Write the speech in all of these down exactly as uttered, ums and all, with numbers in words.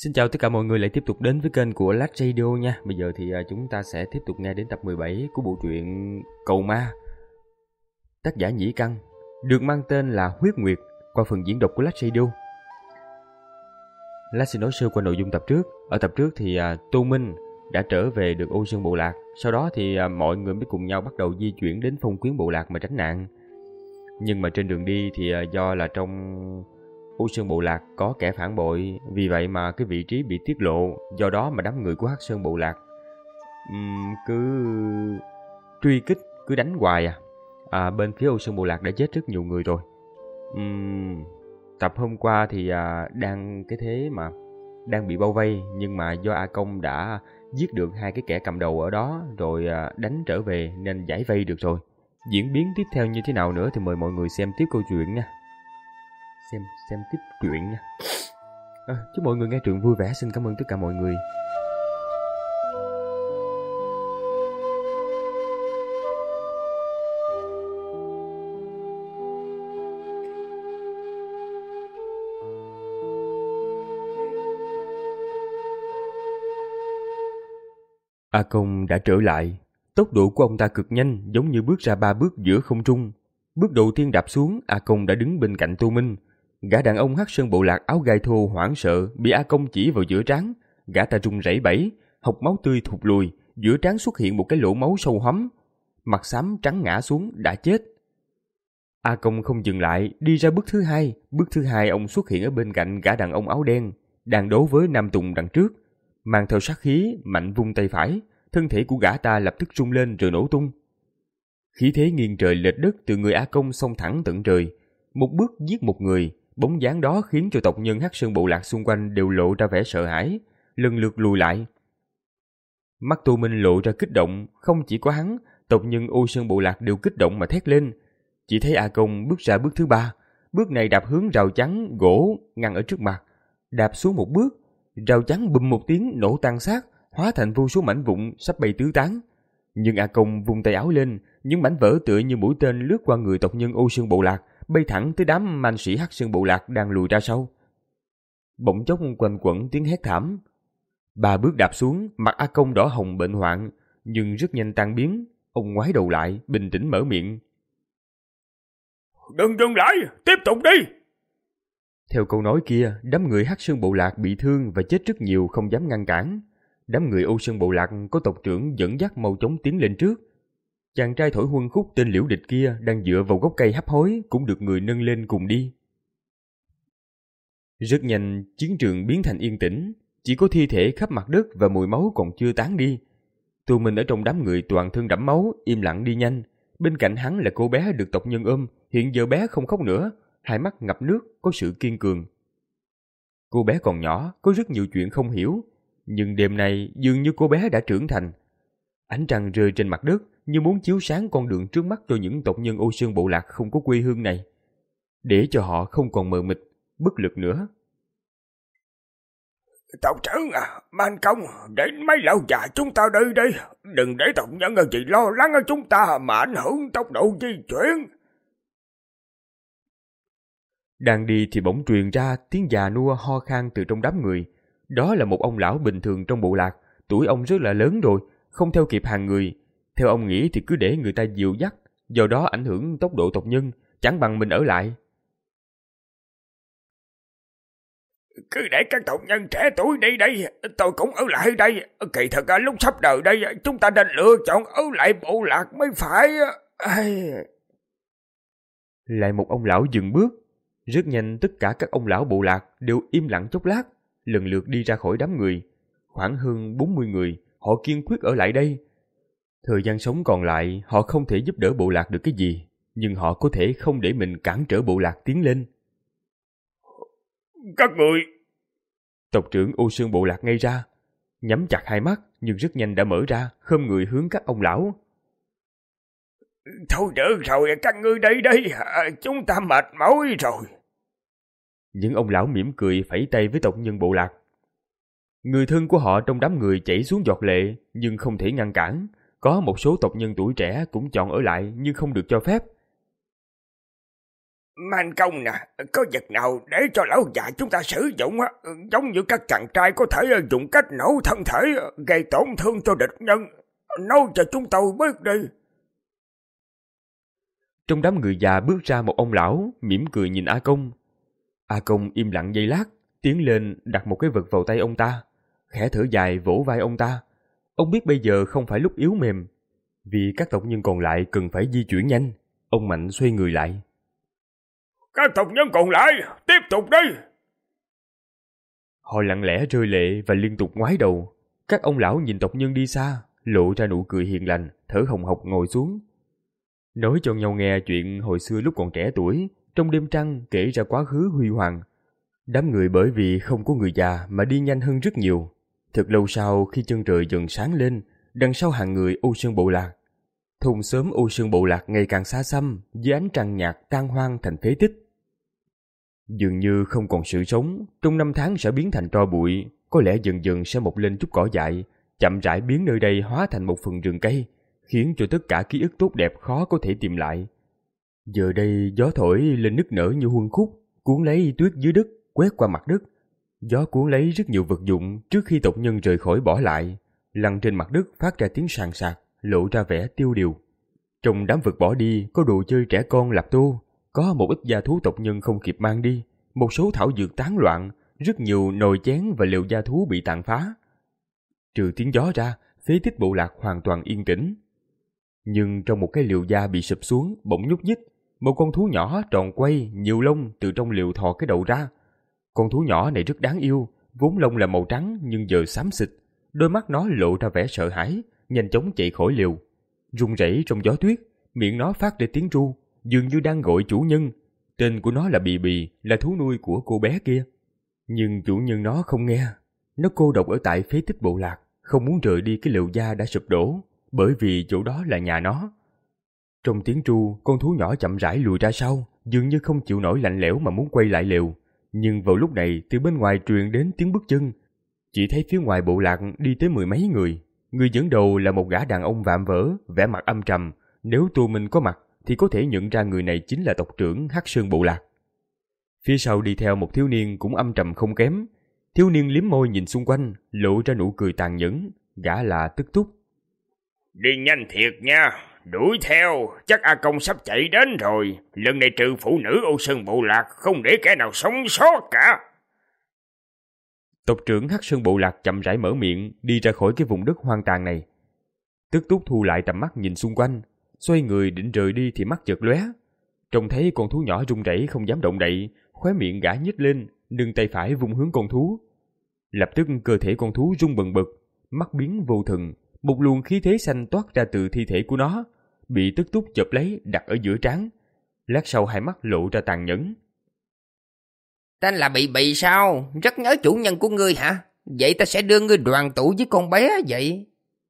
Xin chào tất cả mọi người lại tiếp tục đến với kênh của Lát Radio nha. Bây giờ thì chúng ta sẽ tiếp tục nghe đến tập mười bảy của bộ truyện Cầu Ma. Tác giả Nhĩ Căn, được mang tên là Huyết Nguyệt qua phần diễn đọc của Lát Radio. Lát xin nói sơ qua nội dung tập trước. Ở tập trước thì uh, Tô Minh đã trở về được Ô Sơn Bộ Lạc. Sau đó thì uh, mọi người mới cùng nhau bắt đầu di chuyển đến Phong Quyến Bộ Lạc mà tránh nạn. Nhưng mà trên đường đi thì uh, do là trong Ô Sơn Bộ Lạc có kẻ phản bội, vì vậy mà cái vị trí bị tiết lộ, do đó mà đám người của Hắc Sơn Bộ Lạc um, cứ truy kích, cứ đánh hoài à. à bên phía Ô Sơn Bộ Lạc đã chết rất nhiều người rồi. um, tập hôm qua thì à, đang cái thế mà đang bị bao vây, nhưng mà do A Công đã giết được hai cái kẻ cầm đầu ở đó rồi à, đánh trở về nên giải vây được rồi. Diễn biến tiếp theo như thế nào nữa thì mời mọi người xem tiếp câu chuyện nha. Xem, xem tiếp chuyện nha. À, chúc mọi người nghe truyện vui vẻ. Xin cảm ơn tất cả mọi người. A Công đã trở lại. Tốc độ của ông ta cực nhanh, giống như bước ra ba bước giữa không trung. Bước đầu tiên đạp xuống, A Công đã đứng bên cạnh Tô Minh. Gã đàn ông Hắc Sơn Bộ Lạc áo gai thô hoảng sợ bị A Công chỉ vào giữa trán, gã ta run rẩy bẩy, hộc máu tươi thụt lùi, giữa trán xuất hiện một cái lỗ máu sâu hoắm, mặt xám trắng ngã xuống đã chết. A Công không dừng lại, đi ra bước thứ hai. Bước thứ hai ông xuất hiện ở bên cạnh gã đàn ông áo đen đang đấu với Nam Tùng đằng trước, mang theo sát khí, mạnh vung tay phải, thân thể của gã ta lập tức rung lên rồi nổ tung. Khí thế nghiêng trời lệch đất từ người A Công xông thẳng tận trời, một bước giết một người. Bóng dáng đó khiến cho tộc nhân Hắc Sơn Bộ Lạc xung quanh đều lộ ra vẻ sợ hãi, lần lượt lùi lại. Mắt Tô Minh lộ ra kích động, không chỉ có hắn, tộc nhân Ô Sơn Bộ Lạc đều kích động mà thét lên. Chỉ thấy A Công bước ra bước thứ ba, bước này đạp hướng rào chắn gỗ ngăn ở trước mặt, đạp xuống một bước, rào chắn bùm một tiếng nổ tan xác, hóa thành vô số mảnh vụn sắp bay tứ tán. Nhưng A Công vung tay áo lên, những mảnh vỡ tựa như mũi tên lướt qua người tộc nhân Ô Sơn Bộ Lạc, bay thẳng tới đám man sĩ Hắc Sơn Bộ Lạc đang lùi ra sau. Bỗng chốc quanh quẩn tiếng hét thảm. Ba bước đạp xuống, mặt A Công đỏ hồng bệnh hoạn, nhưng rất nhanh tan biến. Ông ngoái đầu lại, bình tĩnh mở miệng. Đừng dừng lại, tiếp tục đi. Theo câu nói kia, đám người Hắc Sơn Bộ Lạc bị thương và chết rất nhiều, không dám ngăn cản. Đám người Ô Sơn Bộ Lạc có tộc trưởng dẫn dắt mau chóng tiến lên trước. Chàng trai thổi huân khúc tên Liễu Địch kia đang dựa vào gốc cây hấp hối cũng được người nâng lên cùng đi. Rất nhanh, chiến trường biến thành yên tĩnh, chỉ có thi thể khắp mặt đất và mùi máu còn chưa tán đi. Tô Minh ở trong đám người toàn thân đẫm máu, im lặng đi nhanh. Bên cạnh hắn là cô bé được tộc nhân ôm, hiện giờ bé không khóc nữa, hai mắt ngập nước, có sự kiên cường. Cô bé còn nhỏ, có rất nhiều chuyện không hiểu, nhưng đêm nay dường như cô bé đã trưởng thành. Ánh trăng rơi trên mặt đất như muốn chiếu sáng con đường trước mắt cho những tộc nhân Ô Sơn Bộ Lạc không có quê hương này, để cho họ không còn mờ mịt, bất lực nữa. Tộc trưởng à, Man Công, để mấy lão già chúng ta đi đi, đừng để tộc nhân gì lo lắng ở chúng ta mà ảnh hưởng tốc độ di chuyển. Đang đi thì bỗng truyền ra tiếng già nua ho khan từ trong đám người. Đó là một ông lão bình thường trong bộ lạc, tuổi ông rất là lớn rồi, không theo kịp hàng người. Theo ông nghĩ thì cứ để người ta dìu dắt, do đó ảnh hưởng tốc độ tộc nhân, chẳng bằng mình ở lại. Cứ để các tộc nhân trẻ tuổi đi đây, tôi cũng ở lại đây. Kỳ thật lúc sắp đời đây, chúng ta nên lựa chọn ở lại bộ lạc mới phải. Lại một ông lão dừng bước. Rất nhanh tất cả các ông lão bộ lạc đều im lặng chốc lát, lần lượt đi ra khỏi đám người. Khoảng hơn bốn mươi người, họ kiên quyết ở lại đây. Thời gian sống còn lại, họ không thể giúp đỡ bộ lạc được cái gì, nhưng họ có thể không để mình cản trở bộ lạc tiến lên. Các người... Tộc trưởng Ô Sơn Bộ Lạc ngây ra, nhắm chặt hai mắt nhưng rất nhanh đã mở ra, khom người hướng các ông lão. Thôi được rồi, các ngươi đây đây, chúng ta mệt mỏi rồi. Những ông lão mỉm cười phẩy tay với tộc nhân bộ lạc. Người thân của họ trong đám người chảy xuống giọt lệ, nhưng không thể ngăn cản. Có một số tộc nhân tuổi trẻ cũng chọn ở lại nhưng không được cho phép. Man công nè, có vật nào để cho lão già chúng ta sử dụng á, giống như các chàng trai có thể dùng cách nổ thân thể gây tổn thương cho địch nhân. Nói cho chúng tôi biết đi. Trong đám người già bước ra một ông lão, mỉm cười nhìn A Công. A Công im lặng giây lát, tiến lên đặt một cái vật vào tay ông ta, khẽ thở dài vỗ vai ông ta. Ông biết bây giờ không phải lúc yếu mềm, vì các tộc nhân còn lại cần phải di chuyển nhanh. Ông mạnh xoay người lại. Các tộc nhân còn lại, tiếp tục đi. Họ lặng lẽ rơi lệ và liên tục ngoái đầu. Các ông lão nhìn tộc nhân đi xa, lộ ra nụ cười hiền lành, thở hồng hộc ngồi xuống. Nói cho nhau nghe chuyện hồi xưa lúc còn trẻ tuổi, trong đêm trăng kể ra quá khứ huy hoàng. Đám người bởi vì không có người già mà đi nhanh hơn rất nhiều. Thật lâu sau khi chân trời dần sáng lên, đằng sau hàng người Ô Sơn Bộ Lạc, thôn xóm Ô Sơn Bộ Lạc ngày càng xa xăm, dưới ánh trăng nhạt tan hoang thành phế tích. Dường như không còn sự sống, trong năm tháng sẽ biến thành tro bụi, có lẽ dần dần sẽ mọc lên chút cỏ dại, chậm rãi biến nơi đây hóa thành một phần rừng cây, khiến cho tất cả ký ức tốt đẹp khó có thể tìm lại. Giờ đây gió thổi lên nức nở như huân khúc, cuốn lấy tuyết dưới đất, quét qua mặt đất. Gió cuốn lấy rất nhiều vật dụng trước khi tộc nhân rời khỏi bỏ lại, lăn trên mặt đất phát ra tiếng sàn sạc, lộ ra vẻ tiêu điều. Trong đám vật bỏ đi có đồ chơi trẻ con lạp tô, có một ít gia thú tộc nhân không kịp mang đi, một số thảo dược tán loạn, rất nhiều nồi chén và lều gia thú bị tàn phá. Trừ tiếng gió ra, phế tích bộ lạc hoàn toàn yên tĩnh. Nhưng trong một cái liều da bị sụp xuống, bỗng nhúc nhích, một con thú nhỏ tròn quay, nhiều lông từ trong liều thò cái đầu ra. Con thú nhỏ này rất đáng yêu, vốn lông là màu trắng nhưng giờ xám xịt, đôi mắt nó lộ ra vẻ sợ hãi, nhanh chóng chạy khỏi liều. Rung rẩy trong gió tuyết, miệng nó phát ra tiếng ru, dường như đang gọi chủ nhân. Tên của nó là Bì Bì, là thú nuôi của cô bé kia. Nhưng chủ nhân nó không nghe. Nó cô độc ở tại phế tích bộ lạc, không muốn rời đi cái liều da đã sụp đổ, bởi vì chỗ đó là nhà nó. Trong tiếng tru, con thú nhỏ chậm rãi lùi ra sau, dường như không chịu nổi lạnh lẽo mà muốn quay lại liều. Nhưng vào lúc này, từ bên ngoài truyền đến tiếng bước chân. Chỉ thấy phía ngoài bộ lạc đi tới mười mấy người. Người dẫn đầu là một gã đàn ông vạm vỡ, vẻ mặt âm trầm. Nếu Tô Minh có mặt, thì có thể nhận ra người này chính là tộc trưởng Hắc Sơn bộ lạc. Phía sau đi theo một thiếu niên cũng âm trầm không kém. Thiếu niên liếm môi nhìn xung quanh, lộ ra nụ cười tàn nhẫn. Gã là Tức Túc. Đi nhanh thiệt nha, đuổi theo, chắc A Công sắp chạy đến rồi. Lần này trừ phụ nữ Ô Sơn bộ lạc, không để kẻ nào sống sót cả. Tộc trưởng Hắc Sơn bộ lạc chậm rãi mở miệng, đi ra khỏi cái vùng đất hoang tàn này. Tức Túc thu lại tầm mắt nhìn xung quanh, xoay người định rời đi thì mắt chợt lóe. Trông thấy con thú nhỏ run rẩy không dám động đậy, khóe miệng gã nhếch lên, nâng tay phải vung hướng con thú. Lập tức cơ thể con thú rung bần bật, mắt biến vô thần, một luồng khí thế xanh toát ra từ thi thể của nó, bị Tức Túc chộp lấy đặt ở giữa trán. Lát sau hai mắt lộ ra tàn nhẫn. Tên là Bì Bì sao? Rất nhớ chủ nhân của ngươi hả? Vậy ta sẽ đưa ngươi đoàn tụ với con bé vậy.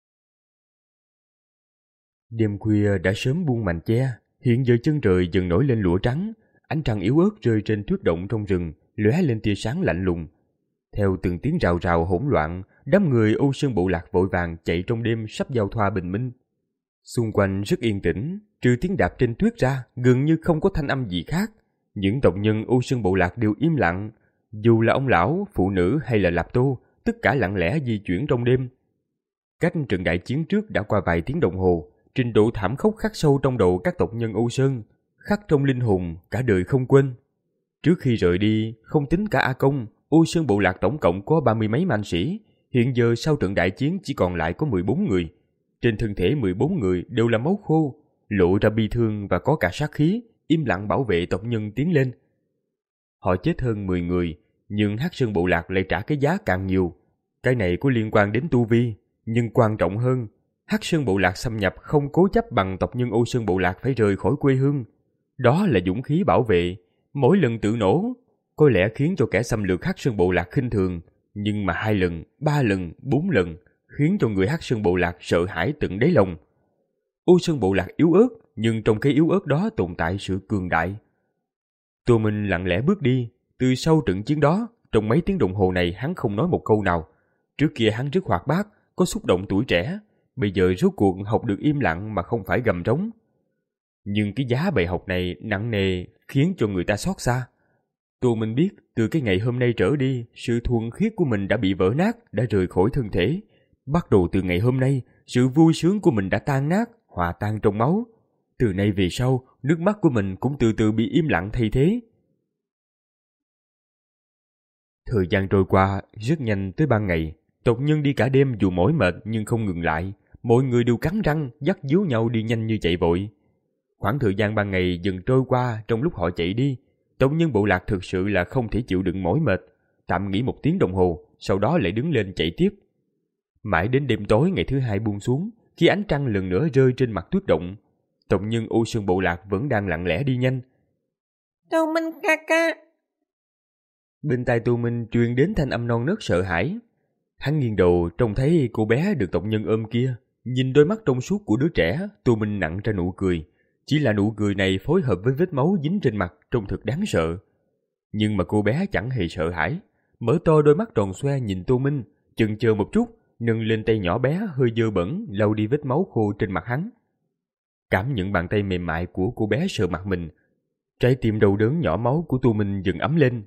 Đêm khuya đã sớm buông màn che, hiện giờ chân trời dần nổi lên lụa trắng, ánh trăng yếu ớt rơi trên tuyết động trong rừng, lóe lên tia sáng lạnh lùng. Theo từng tiếng rào rào hỗn loạn, đám người Ô Sơn bộ lạc vội vàng chạy trong đêm sắp giao thoa bình minh. Xung quanh rất yên tĩnh, trừ tiếng đạp trên tuyết ra, gần như không có thanh âm gì khác. Những tộc nhân Ô Sơn bộ lạc đều im lặng, dù là ông lão, phụ nữ hay là lạp tô, tất cả lặng lẽ di chuyển trong đêm. Cách trận đại chiến trước đã qua vài tiếng đồng hồ, trình độ thảm khốc khắc sâu trong đầu các tộc nhân Ô Sơn, khắc trong linh hồn, cả đời không quên. Trước khi rời đi, không tính cả A Công, Ô Sơn bộ lạc tổng cộng có ba mươi mấy man sĩ, hiện giờ sau trận đại chiến chỉ còn lại có mười bốn người. Trên thân thể mười bốn người đều là máu khô, lộ ra bi thương và có cả sát khí, im lặng bảo vệ tộc nhân tiến lên. Họ chết hơn mười người, nhưng Hắc Sơn bộ lạc lại trả cái giá càng nhiều. Cái này có liên quan đến tu vi, nhưng quan trọng hơn, Hắc Sơn bộ lạc xâm nhập không cố chấp bằng tộc nhân Ô Sơn bộ lạc phải rời khỏi quê hương. Đó là dũng khí bảo vệ, mỗi lần tự nổ, có lẽ khiến cho kẻ xâm lược Hắc Sơn bộ lạc khinh thường, nhưng mà hai lần, ba lần, bốn lần, khiến cho người Hắc Sơn bộ lạc sợ hãi tận đáy lòng. Ô Sơn bộ lạc yếu ớt, nhưng trong cái yếu ớt đó tồn tại sự cường đại. Tô Minh lặng lẽ bước đi, từ sau trận chiến đó, trong mấy tiếng đồng hồ này hắn không nói một câu nào. Trước kia hắn rất hoạt bát, có xúc động tuổi trẻ, bây giờ rốt cuộc học được im lặng mà không phải gầm rống. Nhưng cái giá bài học này nặng nề khiến cho người ta xót xa. Tô Minh biết từ cái ngày hôm nay trở đi, sự thuần khiết của mình đã bị vỡ nát, đã rời khỏi thân thể. Bắt đầu từ ngày hôm nay, sự vui sướng của mình đã tan nát, hòa tan trong máu. Từ nay về sau, nước mắt của mình cũng từ từ bị im lặng thay thế. Thời gian trôi qua rất nhanh tới ban ngày. Tộc nhân đi cả đêm dù mỏi mệt nhưng không ngừng lại. Mọi người đều cắn răng, dắt díu nhau đi nhanh như chạy vội. Khoảng thời gian ban ngày dần trôi qua trong lúc họ chạy đi. Tộc nhân bộ lạc thực sự là không thể chịu đựng mỏi mệt. Tạm nghỉ một tiếng đồng hồ, sau đó lại đứng lên chạy tiếp. Mãi đến đêm tối ngày thứ hai buông xuống, khi ánh trăng lần nữa rơi trên mặt tuyết động, tộc nhân U Sơn bộ lạc vẫn đang lặng lẽ đi nhanh. Tô Minh ca ca. Bên tai Tô Minh truyền đến thanh âm non nớt sợ hãi. Hắn nghiêng đầu trông thấy cô bé được tộc nhân ôm kia, nhìn đôi mắt trong suốt của đứa trẻ, Tô Minh nặn ra nụ cười. Chỉ là nụ cười này phối hợp với vết máu dính trên mặt trông thật đáng sợ. Nhưng mà cô bé chẳng hề sợ hãi, mở to đôi mắt tròn xoe nhìn Tô Minh, chần chờ một chút, nâng lên tay nhỏ bé hơi dơ bẩn lau đi vết máu khô trên mặt hắn. Cảm nhận bàn tay mềm mại của cô bé sờ mặt mình, trái tim đau đớn nhỏ máu của Tô Minh dần ấm lên.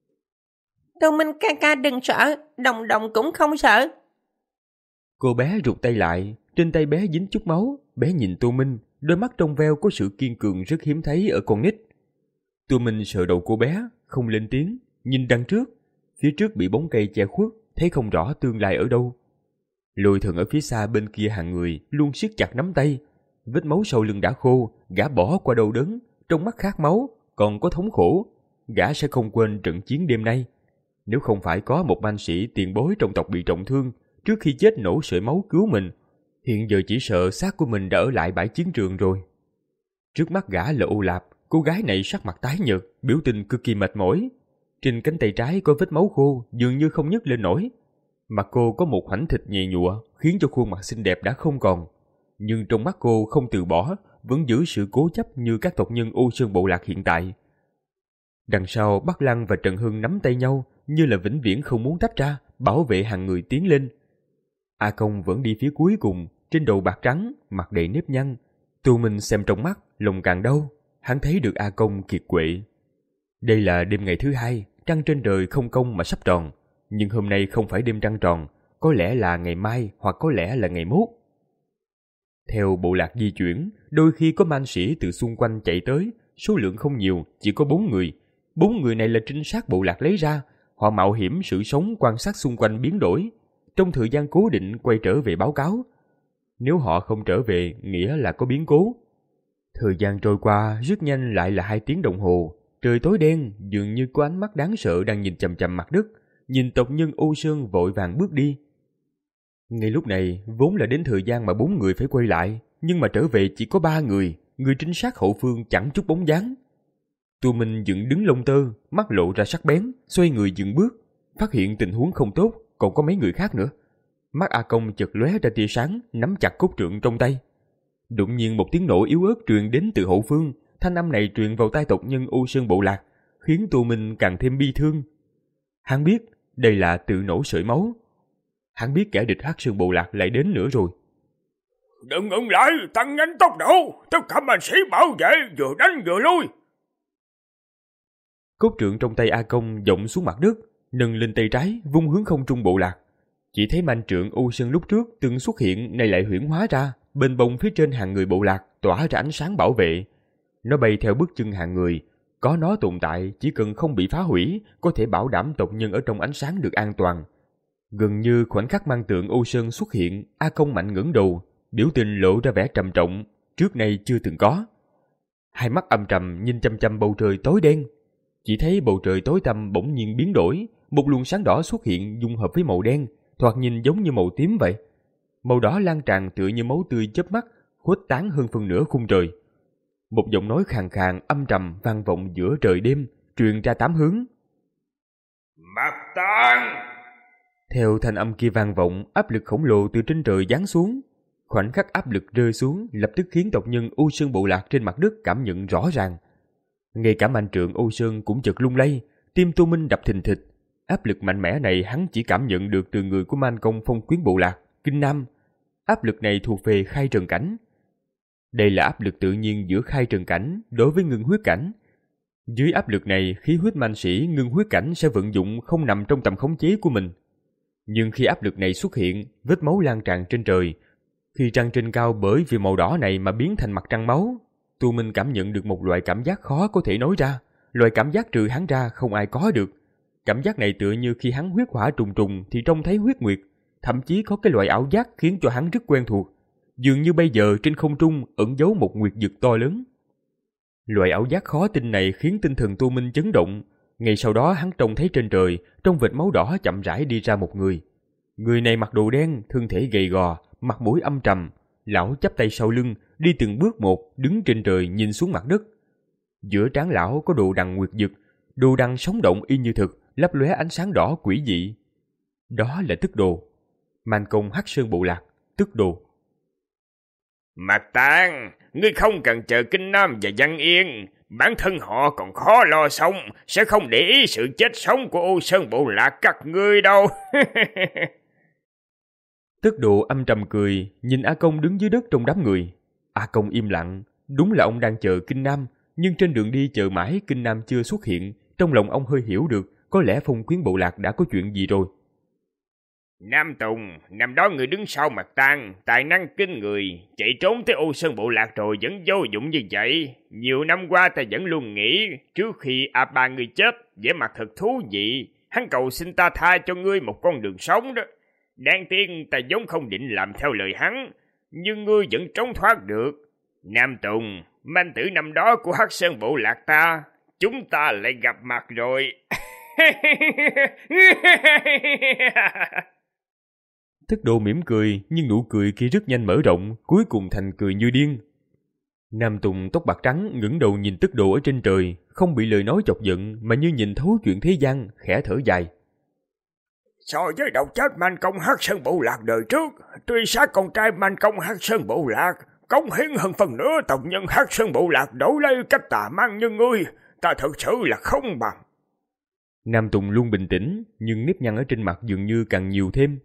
Tô Minh ca ca đừng sợ, Đồng Đồng cũng không sợ. Cô bé rụt tay lại, trên tay bé dính chút máu, bé nhìn Tô Minh, đôi mắt trong veo có sự kiên cường rất hiếm thấy ở con nít. Tô Minh sờ đầu cô bé, không lên tiếng, nhìn đằng trước, phía trước bị bóng cây che khuất, thấy không rõ tương lai ở đâu. Lôi Thần ở phía xa bên kia hàng người luôn siết chặt nắm tay, vết máu sau lưng đã khô, gã bỏ qua đau đớn, trong mắt khát máu, còn có thống khổ, gã sẽ không quên trận chiến đêm nay. Nếu không phải có một man sĩ tiền bối trong tộc bị trọng thương, trước khi chết nổ sợi máu cứu mình, hiện giờ chỉ sợ xác của mình đã ở lại bãi chiến trường rồi. Trước mắt gã là Ô Lạp, cô gái này sắc mặt tái nhợt, biểu tình cực kỳ mệt mỏi. Trên cánh tay trái có vết máu khô, dường như không nhấc lên nổi. Mặt cô có một khoảnh thịt nhầy nhụa, khiến cho khuôn mặt xinh đẹp đã không còn. Nhưng trong mắt cô không từ bỏ, vẫn giữ sự cố chấp như các tộc nhân U Sơn bộ lạc hiện tại. Đằng sau, Bắc Lăng và Trần Hưng nắm tay nhau, như là vĩnh viễn không muốn tách ra, bảo vệ hàng người tiến lên. A Công vẫn đi phía cuối cùng, trên đầu bạc trắng, mặt đầy nếp nhăn. Tô Minh xem trong mắt, lòng càng đau, hắn thấy được A Công kiệt quệ. Đây là đêm ngày thứ hai, trăng trên trời không công mà sắp tròn. Nhưng hôm nay không phải đêm trăng tròn, có lẽ là ngày mai hoặc có lẽ là ngày mốt. Theo bộ lạc di chuyển, đôi khi có man sĩ từ xung quanh chạy tới, số lượng không nhiều, chỉ có bốn người. Bốn người này là trinh sát bộ lạc lấy ra, họ mạo hiểm sự sống quan sát xung quanh biến đổi, trong thời gian cố định quay trở về báo cáo. Nếu họ không trở về, nghĩa là có biến cố. Thời gian trôi qua rất nhanh, lại là hai tiếng đồng hồ. Trời tối đen, dường như có ánh mắt đáng sợ đang nhìn chằm chằm mặt đất, nhìn tộc nhân Ô Sơn vội vàng bước đi. Ngay lúc này, vốn là đến thời gian mà bốn người phải quay lại, nhưng mà trở về chỉ có ba người, người trinh sát hậu phương chẳng chút bóng dáng. Tô Minh dựng đứng lông tơ, mắt lộ ra sắc bén, xoay người dừng bước, phát hiện tình huống không tốt, còn có mấy người khác nữa. Mắt A Công chợt lóe ra tia sáng, nắm chặt cốt trượng trong tay. Đột nhiên một tiếng nổ yếu ớt truyền đến từ hậu phương, thanh âm này truyền vào tai tộc nhân U Sơn bộ lạc, khiến Tô Minh càng thêm bi thương. Hắn biết đây là tự nổ sợi máu. Hắn biết kẻ địch Hắc Sơn bộ lạc lại đến nữa rồi. Đừng ngừng lại, tăng nhanh tốc độ, tất cả man sĩ bảo vệ, vừa đánh vừa lui. Cốt trượng trong tay A Công dộng xuống mặt đất, nâng lên tay trái, vung hướng không trung bộ lạc. Chỉ thấy man trượng U Sơn lúc trước từng xuất hiện, nay lại huyễn hóa ra, bên bông phía trên hàng người bộ lạc tỏa ra ánh sáng bảo vệ. Nó bay theo bước chân hàng người, có nó tồn tại, chỉ cần không bị phá hủy, có thể bảo đảm tộc nhân ở trong ánh sáng được an toàn. Gần như khoảnh khắc man tượng U Sơn xuất hiện, A Công mạnh ngẩng đầu, biểu tình lộ ra vẻ trầm trọng, trước nay chưa từng có. Hai mắt âm trầm nhìn chăm chăm bầu trời tối đen. Chỉ thấy bầu trời tối tăm bỗng nhiên biến đổi, một luồng sáng đỏ xuất hiện dung hợp với màu đen, thoạt nhìn giống như màu tím vậy. Màu đỏ lan tràn tựa như máu tươi chớp mắt, khuếch tán hơn phân nửa khung trời. Một giọng nói khàn khàn âm trầm vang vọng giữa trời đêm, truyền ra tám hướng. Mặt tan! Theo thanh âm kia vang vọng, áp lực khổng lồ từ trên trời giáng xuống. Khoảnh khắc áp lực rơi xuống, lập tức khiến tộc nhân U Sơn bộ lạc trên mặt đất cảm nhận rõ ràng. Ngay cả man trượng U Sơn cũng chợt lung lay, tim Tô Minh đập thình thịch. Áp lực mạnh mẽ này hắn chỉ cảm nhận được từ người của man công phong quyến bộ lạc, Kinh Nam. Áp lực này thuộc về Khai Trần Cảnh. Đây là áp lực tự nhiên giữa khai trần cảnh đối với ngưng huyết cảnh. Dưới áp lực này, khí huyết man sĩ ngưng huyết cảnh sẽ vận dụng không nằm trong tầm khống chế của mình. Nhưng khi áp lực này xuất hiện, vết máu lan tràn trên trời. Khi trăng trên cao bởi vì màu đỏ này mà biến thành mặt trăng máu, Tu Minh cảm nhận được một loại cảm giác khó có thể nói ra. Loại cảm giác trừ hắn ra không ai có được. Cảm giác này tựa như khi hắn huyết hỏa trùng trùng thì trông thấy huyết nguyệt. Thậm chí có cái loại ảo giác khiến cho hắn rất quen thuộc. Dường như bây giờ trên không trung ẩn giấu một nguyệt dực to lớn. Loại ảo giác khó tin này khiến tinh thần Tu Minh chấn động. Ngay sau đó hắn trông thấy trên trời, trong vệt máu đỏ chậm rãi đi ra một người. Người này mặc đồ đen, thân thể gầy gò, mặt mũi âm trầm. Lão chắp tay sau lưng, đi từng bước một, đứng trên trời nhìn xuống mặt đất. Giữa trán lão có đồ đằng nguyệt dực, đồ đằng sống động y như thực, lấp lóe ánh sáng đỏ quỷ dị. Đó là Tức Đồ, man công Hắc Sơn bộ lạc, Tức Đồ. Mạc Tang, ngươi không cần chờ Kinh Nam và Văn Yên, bản thân họ còn khó lo xong, sẽ không để ý sự chết sống của Ô Sơn bộ lạc các ngươi đâu. Tức Đồ âm trầm cười, nhìn A Công đứng dưới đất trong đám người. A Công im lặng, đúng là ông đang chờ Kinh Nam, nhưng trên đường đi chờ mãi Kinh Nam chưa xuất hiện, trong lòng ông hơi hiểu được, có lẽ Phong Quyến bộ lạc đã có chuyện gì rồi. Nam Tùng, năm đó người đứng sau Mạc Tang, tài năng kinh người, chạy trốn tới Ô Sơn bộ lạc rồi vẫn vô dụng như vậy. Nhiều năm qua ta vẫn luôn nghĩ, trước khi A Ba ngươi chết, vẻ mặt thật thú vị, hắn cầu xin ta tha cho ngươi một con đường sống đó. Đáng tiếc ta vốn không định làm theo lời hắn, nhưng ngươi vẫn trốn thoát được. Nam Tùng, manh tử năm đó của Hắc Sơn bộ lạc ta, chúng ta lại gặp mặt rồi. Tức Đồ mỉm cười, nhưng nụ cười kia rất nhanh mở rộng, cuối cùng thành cười như điên. Nam Tùng tóc bạc trắng ngẩng đầu nhìn Tức Đồ ở trên trời, không bị lời nói chọc giận mà như nhìn thấu chuyện thế gian, khẽ thở dài. So với độc chết man công Hắc Sơn bộ lạc đời trước, truy sát con trai man công Hắc Sơn bộ lạc, cống hiến hơn phần nữa tộc nhân Hắc Sơn bộ lạc đổi lấy cách tà mang như ngươi, ta thật sự là không bằng. Nam Tùng luôn bình tĩnh, nhưng nếp nhăn ở trên mặt dường như càng nhiều thêm.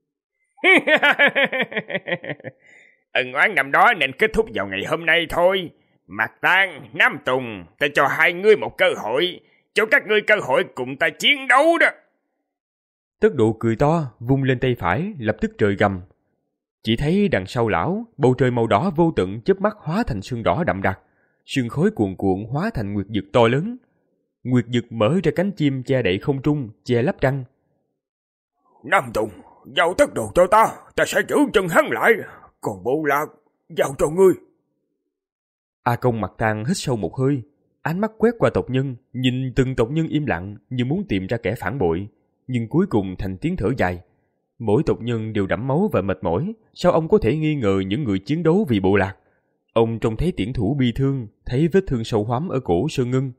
Ân oán năm đó nên kết thúc vào ngày hôm nay thôi. Mạc Tang, Nam Tùng, ta cho hai ngươi một cơ hội, cho các ngươi cơ hội cùng ta chiến đấu đó. Tức Độ cười to, vung lên tay phải, lập tức trời gầm. Chỉ thấy đằng sau lão, bầu trời màu đỏ vô tận chớp mắt hóa thành sương đỏ đậm đặc, sương khói cuồn cuộn hóa thành nguyệt dực to lớn. Nguyệt dực mở ra cánh chim che đậy không trung, che lấp trăng. Nam Tùng, giao Tức Đồ cho ta, ta sẽ giữ chân hắn lại, còn bộ lạc giao cho ngươi. A Công Mạc Tang hít sâu một hơi, ánh mắt quét qua tộc nhân, nhìn từng tộc nhân im lặng như muốn tìm ra kẻ phản bội, nhưng cuối cùng thành tiếng thở dài. Mỗi tộc nhân đều đẫm máu và mệt mỏi, sao ông có thể nghi ngờ những người chiến đấu vì bộ lạc? Ông trông thấy tiễn thủ bi thương, thấy vết thương sâu hoắm ở cổ Sơn Ngân.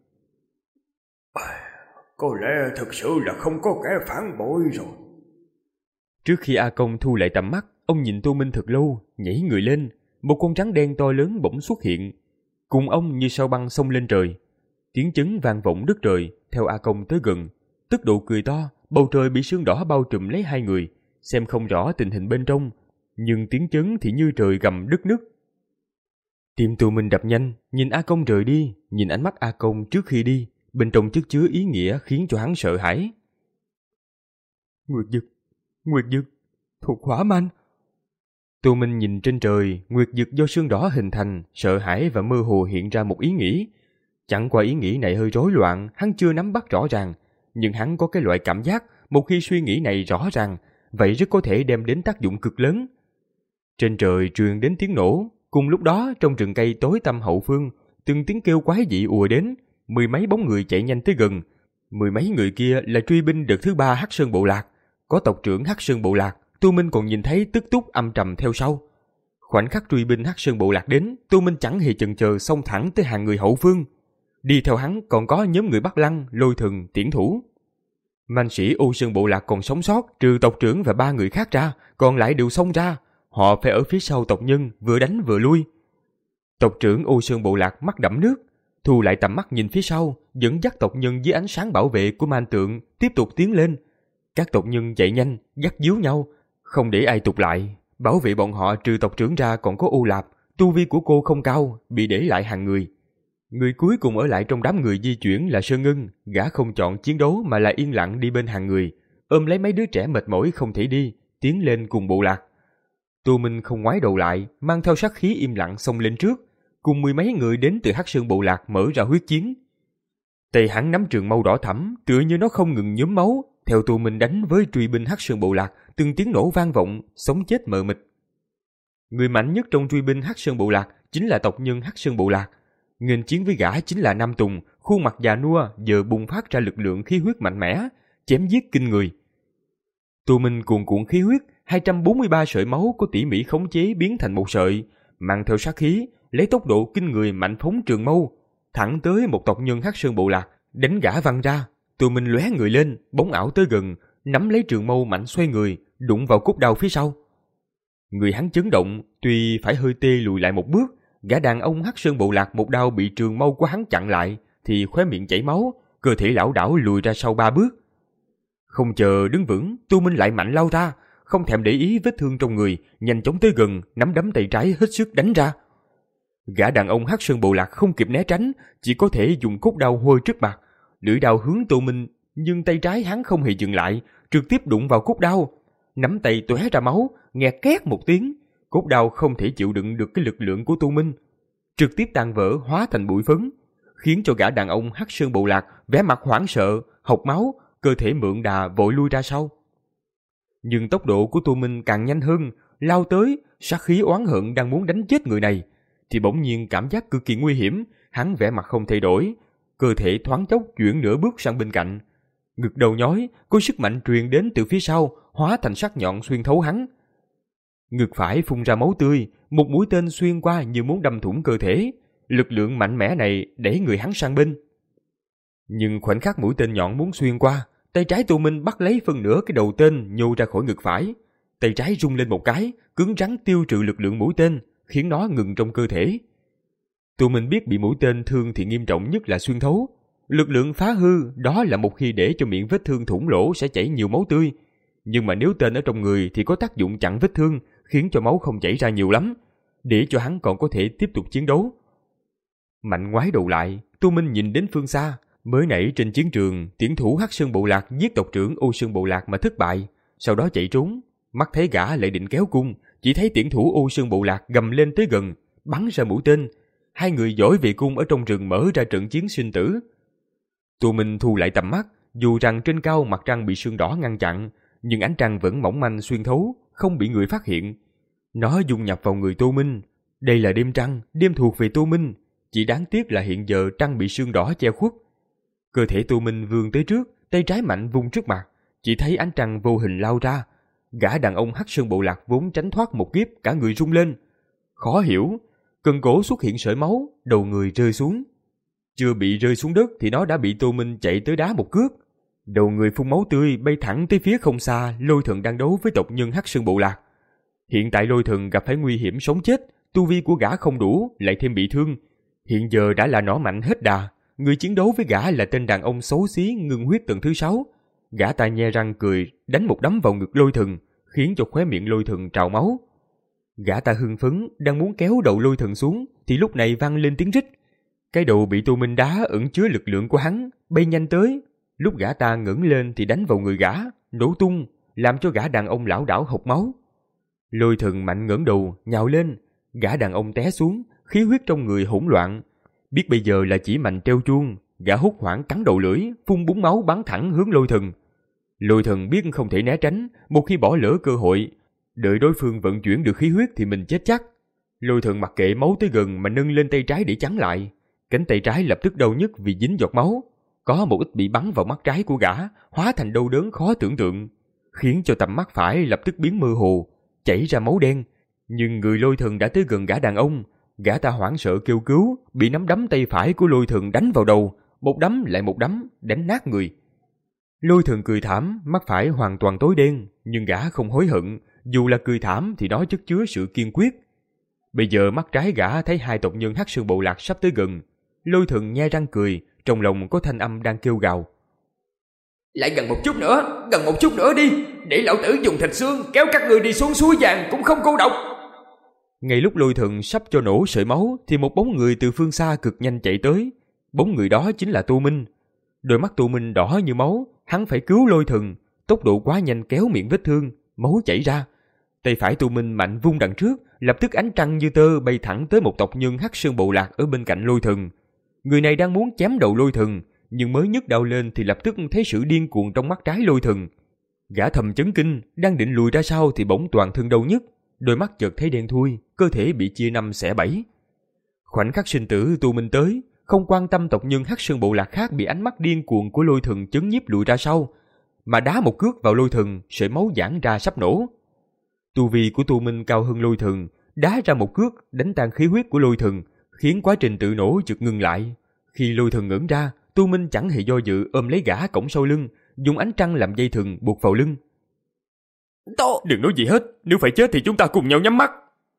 Có lẽ thực sự là không có kẻ phản bội rồi. Trước khi A Công thu lại tầm mắt, ông nhìn Tô Minh thật lâu, nhảy người lên, một con rắn đen to lớn bỗng xuất hiện, cùng ông như sao băng xông lên trời. Tiếng chấn vang vọng đất trời, theo A Công tới gần, Tức Độ cười to, bầu trời bị sương đỏ bao trùm lấy hai người, xem không rõ tình hình bên trong, nhưng tiếng chấn thì như trời gầm đứt nứt. Tim Tô Minh đập nhanh, nhìn A Công rời đi, nhìn ánh mắt A Công trước khi đi, bên trong chất chứa ý nghĩa khiến cho hắn sợ hãi. Nguyệt dực, Nguyệt dực, thuộc hỏa man. Tô Minh nhìn trên trời, nguyệt dực do sương đỏ hình thành, sợ hãi và mơ hồ hiện ra một ý nghĩ. Chẳng qua ý nghĩ này hơi rối loạn, hắn chưa nắm bắt rõ ràng, nhưng hắn có cái loại cảm giác, một khi suy nghĩ này rõ ràng, vậy rất có thể đem đến tác dụng cực lớn. Trên trời truyền đến tiếng nổ, cùng lúc đó trong rừng cây tối tăm hậu phương, từng tiếng kêu quái dị ùa đến, mười mấy bóng người chạy nhanh tới gần. Mười mấy người kia là truy binh đợt thứ ba Hắc Sơn bộ lạc, có tộc trưởng Hắc Sơn bộ lạc. Tô Minh còn nhìn thấy Tức Túc âm trầm theo sau. Khoảnh khắc truy binh Hắc Sơn bộ lạc đến, Tô Minh chẳng hề chần chờ xông thẳng tới hàng người hậu phương. Đi theo hắn còn có nhóm người Bắc Lăng, Lôi Thần, Tiễn Thủ. Man sĩ Ô Sơn bộ lạc còn sống sót, trừ tộc trưởng và ba người khác ra, còn lại đều xông ra. Họ phải ở phía sau tộc nhân, vừa đánh vừa lui. Tộc trưởng Ô Sơn bộ lạc mắt đẫm nước, thu lại tầm mắt nhìn phía sau, dẫn dắt tộc nhân dưới ánh sáng bảo vệ của man tượng tiếp tục tiến lên. Các tộc nhân chạy nhanh, dắt díu nhau, không để ai tụt lại. Bảo vệ bọn họ trừ tộc trưởng ra còn có Ô Lạp, tu vi của cô không cao, bị để lại hàng người. Người cuối cùng ở lại trong đám người di chuyển là Sơn Ngân, gã không chọn chiến đấu mà là yên lặng đi bên hàng người, ôm lấy mấy đứa trẻ mệt mỏi không thể đi, tiến lên cùng bộ lạc. Tô Minh không ngoái đầu lại, mang theo sát khí im lặng xông lên trước, cùng mười mấy người đến từ Hắc Sơn bộ lạc mở ra huyết chiến. Tay hắn nắm trường mâu đỏ thẫm, tựa như nó không ngừng nhuốm máu, theo Tô Minh đánh với truy binh Hắc Sơn bộ lạc, từng tiếng nổ vang vọng, sống chết mờ mịt. Người mạnh nhất trong truy binh Hắc Sơn bộ lạc chính là tộc nhân Hắc Sơn bộ lạc. Nghênh chiến với gã chính là Nam Tùng, khuôn mặt già nua giờ bùng phát ra lực lượng khí huyết mạnh mẽ, chém giết kinh người. Tô Minh cuồn cuộn khí huyết, hai trăm bốn mươi ba sợi máu có tỉ mỉ khống chế biến thành một sợi, mang theo sát khí, lấy tốc độ kinh người mạnh phóng trường mâu, thẳng tới một tộc nhân Hắc Sơn bộ lạc, đánh gã văng ra. Tô Minh lóe người lên, bóng ảo tới gần, nắm lấy trường mâu mạnh xoay người, đụng vào cốt đao phía sau. Người hắn chấn động, tuy phải hơi tê lùi lại một bước, gã đàn ông Hắc Sơn bộ lạc một đao bị trường mâu của hắn chặn lại, thì khóe miệng chảy máu, cơ thể lảo đảo lùi ra sau ba bước. Không chờ đứng vững, Tô Minh lại mạnh lao ra, không thèm để ý vết thương trong người, nhanh chóng tới gần, nắm đấm tay trái hết sức đánh ra. Gã đàn ông Hắc Sơn bộ lạc không kịp né tránh, chỉ có thể dùng cốt đao hôi trước mặt, lưỡi đao hướng Tô Minh, nhưng tay trái hắn không hề dừng lại, trực tiếp đụng vào cốt đao, nắm tay tóe ra máu, nghe két một tiếng, cốt đao không thể chịu đựng được cái lực lượng của Tô Minh, trực tiếp tan vỡ hóa thành bụi phấn, khiến cho gã đàn ông Hắc Sơn bộ lạc vẻ mặt hoảng sợ, hộc máu, cơ thể mượn đà vội lui ra sau. Nhưng tốc độ của Tô Minh càng nhanh hơn, lao tới, sát khí oán hận đang muốn đánh chết người này, thì bỗng nhiên cảm giác cực kỳ nguy hiểm, hắn vẻ mặt không thay đổi, cơ thể thoáng chốc chuyển nửa bước sang bên cạnh. Ngực đầu nhói, có sức mạnh truyền đến từ phía sau, hóa thành sắc nhọn xuyên thấu hắn. Ngực phải phun ra máu tươi, một mũi tên xuyên qua như muốn đâm thủng cơ thể. Lực lượng mạnh mẽ này đẩy người hắn sang bên. Nhưng khoảnh khắc mũi tên nhọn muốn xuyên qua, tay trái Tô Minh bắt lấy phần nửa cái đầu tên nhô ra khỏi ngực phải. Tay trái rung lên một cái, cứng rắn tiêu trừ lực lượng mũi tên, khiến nó ngừng trong cơ thể. Tô Minh biết bị mũi tên thương thì nghiêm trọng nhất là xuyên thấu. Lực lượng phá hư đó là một khi để cho miệng vết thương thủng lỗ sẽ chảy nhiều máu tươi. Nhưng mà nếu tên ở trong người thì có tác dụng chặn vết thương, khiến cho máu không chảy ra nhiều lắm, để cho hắn còn có thể tiếp tục chiến đấu. Mạnh ngoái đầu lại, Tô Minh nhìn đến phương xa. Mới nãy trên chiến trường, tiễn thủ Hắc Sơn bộ lạc giết tộc trưởng Ô Sơn bộ lạc mà thất bại, sau đó chạy trốn. Mắt thấy gã lại định kéo cung, chỉ thấy tiễn thủ Ô Sơn bộ lạc gầm lên tới gần, bắn ra mũi tên. Hai người giỏi về cung ở trong rừng mở ra trận chiến sinh tử. Tô Minh thu lại tầm mắt, dù rằng trên cao mặt trăng bị sương đỏ ngăn chặn, nhưng ánh trăng vẫn mỏng manh xuyên thấu, không bị người phát hiện. Nó dung nhập vào người Tô Minh. Đây là đêm trăng, đêm thuộc về Tô Minh. Chỉ đáng tiếc là hiện giờ trăng bị sương đỏ che khuất. Cơ thể Tô Minh vươn tới trước, tay trái mạnh vung trước mặt, chỉ thấy ánh trăng vô hình lao ra. Gã đàn ông Hắc Sơn bộ lạc vốn tránh thoát một kiếp, cả người rung lên. Khó hiểu, cần cổ xuất hiện sợi máu, đầu người rơi xuống. Chưa bị rơi xuống đất thì nó đã bị Tô Minh chạy tới đá một cước. Đầu người phun máu tươi bay thẳng tới phía không xa Lôi Thần đang đấu với tộc nhân Hắc Sơn bộ lạc. Hiện tại Lôi Thần gặp phải nguy hiểm sống chết, tu vi của gã không đủ, lại thêm bị thương. Hiện giờ đã là nỏ mạnh hết đà. Người chiến đấu với gã là tên đàn ông xấu xí ngưng huyết tầng thứ sáu. Gã ta nhe răng cười, đánh một đấm vào ngực Lôi Thần, khiến cho khóe miệng Lôi Thần trào máu. Gã ta hưng phấn, đang muốn kéo đầu Lôi Thần xuống, thì lúc này vang lên tiếng rít. Cái đầu bị Tô Minh đá ẩn chứa lực lượng của hắn, bay nhanh tới. Lúc gã ta ngẩng lên thì đánh vào người gã, nổ tung, làm cho gã đàn ông lảo đảo hộc máu. Lôi Thần mạnh ngẩng đầu, nhào lên, gã đàn ông té xuống, khí huyết trong người hỗn loạn. Biết bây giờ là chỉ mạnh treo chuông, gã hốt hoảng cắn đầu lưỡi, phun búng máu bắn thẳng hướng Lôi Thần. Lôi Thần biết không thể né tránh, một khi bỏ lỡ cơ hội, đợi đối phương vận chuyển được khí huyết thì mình chết chắc. Lôi Thần mặc kệ máu tới gần mà nâng lên tay trái để chắn lại. Cánh tay trái lập tức đau nhức vì dính giọt máu. Có một ít bị bắn vào mắt trái của gã, hóa thành đau đớn khó tưởng tượng, khiến cho tầm mắt phải lập tức biến mơ hồ, chảy ra máu đen. Nhưng người Lôi Thần đã tới gần gã đàn ông. Gã ta hoảng sợ kêu cứu, bị nắm đấm tay phải của Lôi Thần đánh vào đầu, một đấm lại một đấm, đánh nát người. Lôi Thần cười thảm, mắt phải hoàn toàn tối đen, nhưng gã không hối hận, dù là cười thảm thì nó chất chứa sự kiên quyết. Bây giờ mắt trái gã thấy hai tộc nhân Hắc Sơn bộ lạc sắp tới gần. Lôi Thần nhe răng cười, trong lòng có thanh âm đang kêu gào. Lại gần một chút nữa, gần một chút nữa đi, để lão tử dùng thịt xương kéo các người đi xuống suối vàng cũng không cô độc. Ngay lúc Lôi Thần sắp cho nổ sợi máu thì một bóng người từ phương xa cực nhanh chạy tới. Bóng người đó chính là Tô Minh. Đôi mắt Tô Minh đỏ như máu, hắn phải cứu Lôi Thần, tốc độ quá nhanh kéo miệng vết thương, máu chảy ra. Tay phải Tô Minh mạnh vung đằng trước, lập tức ánh trăng như tơ bay thẳng tới một tộc nhân Hắc Sơn Bộ Lạc ở bên cạnh Lôi Thần. Người này đang muốn chém đầu Lôi Thần, nhưng mới nhấc đao lên thì lập tức thấy sự điên cuồng trong mắt trái Lôi Thần. Gã thầm chấn kinh, đang định lùi ra sau thì bỗng toàn thân đau nhức, đôi mắt chợt thấy đen thui, cơ thể bị chia năm xẻ bảy. Khoảnh khắc sinh tử, Tô Minh tới, không quan tâm tộc nhân Hắc Sơn Bộ Lạc khác bị ánh mắt điên cuồng của Lôi Thần chấn nhiếp lùi ra sau, mà đá một cước vào Lôi Thần, sợi máu giãn ra sắp nổ. Tu vi của Tô Minh cao hơn Lôi Thần, đá ra một cước đánh tan khí huyết của Lôi Thần, khiến quá trình tự nổ chợt ngừng lại. Khi Lôi Thần ngẩng ra, Tô Minh chẳng hề do dự ôm lấy gã cõng sau lưng, dùng ánh trăng làm dây thừng buộc vào lưng. Tô, đừng nói gì hết, nếu phải chết thì chúng ta cùng nhau nhắm mắt.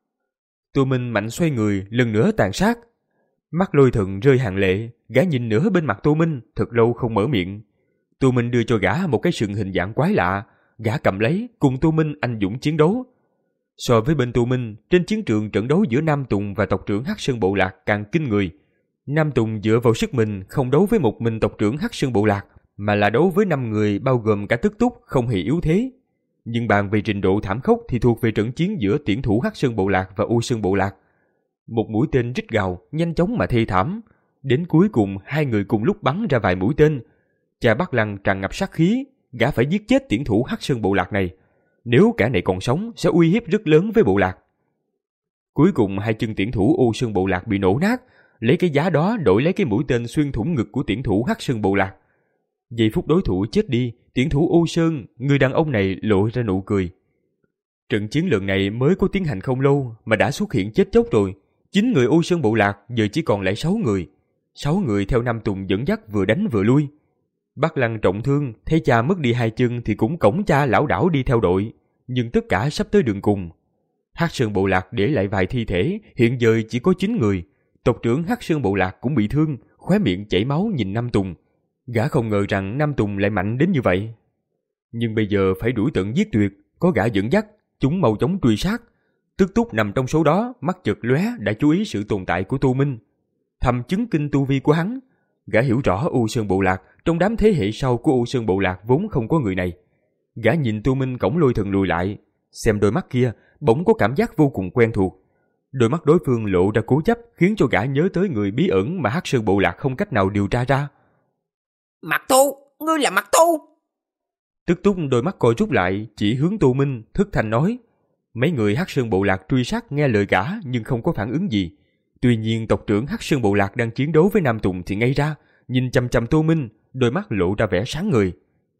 Tô Minh mạnh xoay người, lần nữa tàn sát. Mắt Lôi Thần rơi hàng lệ, gã nhìn nửa bên mặt Tô Minh, thật lâu không mở miệng. Tô Minh đưa cho gã một cái sừng hình dạng quái lạ, gã cầm lấy, cùng Tô Minh anh dũng chiến đấu. So với bên Tô Minh, trên chiến trường trận đấu giữa Nam Tùng và tộc trưởng Hắc Sơn Bộ Lạc càng kinh người. Nam Tùng dựa vào sức mình không đấu với một mình tộc trưởng Hắc Sơn Bộ Lạc, mà là đấu với năm người bao gồm cả Tức Túc, không hề yếu thế. Nhưng bàn về trình độ thảm khốc thì thuộc về trận chiến giữa tiễn thủ Hắc Sơn Bộ Lạc và U Sơn Bộ Lạc. Một mũi tên rít gào, nhanh chóng mà thê thảm. Đến cuối cùng hai người cùng lúc bắn ra vài mũi tên. Cha Bắc Lăng tràn ngập sát khí, gã phải giết chết tiễn thủ Hắc Sơn Bộ Lạc này. Nếu kẻ này còn sống sẽ uy hiếp rất lớn với bộ lạc. Cuối cùng hai chân tiễn thủ U Sơn Bộ Lạc bị nổ nát, lấy cái giá đó đổi lấy cái mũi tên xuyên thủng ngực của tiễn thủ Hắc Sơn Bộ Lạc. Giây phút đối thủ chết đi, tiễn thủ U Sơn, người đàn ông này lộ ra nụ cười. Trận chiến lần này mới có tiến hành không lâu mà đã xuất hiện chết chóc rồi. Chín người U Sơn Bộ Lạc giờ chỉ còn lại sáu người. Sáu người theo Nam Tùng dẫn dắt vừa đánh vừa lui. Bắc Lăng trọng thương, thấy cha mất đi hai chân thì cũng cõng cha lảo đảo đi theo đội, nhưng tất cả sắp tới đường cùng. Hắc Sơn Bộ Lạc để lại vài thi thể, hiện giờ chỉ có chín người. Tộc trưởng Hắc Sơn Bộ Lạc cũng bị thương, khóe miệng chảy máu nhìn Nam Tùng. Gã không ngờ rằng Nam Tùng lại mạnh đến như vậy. Nhưng bây giờ phải đuổi tận giết tuyệt, có gã dẫn dắt, chúng mau chóng truy sát. Tức Túc nằm trong số đó, mắt chợt lóe đã chú ý sự tồn tại của Tô Minh. Thầm chứng kinh tu vi của hắn, gã hiểu rõ U Sơn Bộ Lạc, trong đám thế hệ sau của U Sơn Bộ Lạc vốn không có người này. Gã nhìn Tô Minh cõng Lôi Thần lùi lại, xem đôi mắt kia, bỗng có cảm giác vô cùng quen thuộc. Đôi mắt đối phương lộ ra cố chấp, khiến cho gã nhớ tới người bí ẩn mà Hắc Sơn Bộ Lạc không cách nào điều tra ra. Mặc Tu, ngươi là Mặc Tu. Tức Túc đôi mắt co rút lại, chỉ hướng Tô Minh, thức thanh nói. Mấy người Hắc Sơn Bộ Lạc truy sát nghe lời gã nhưng không có phản ứng gì. Tuy nhiên tộc trưởng Hắc Sơn Bộ Lạc đang chiến đấu với Nam Tùng thì ngây ra, nhìn chằm chằm Tô Minh, đôi mắt lộ ra vẻ sáng người.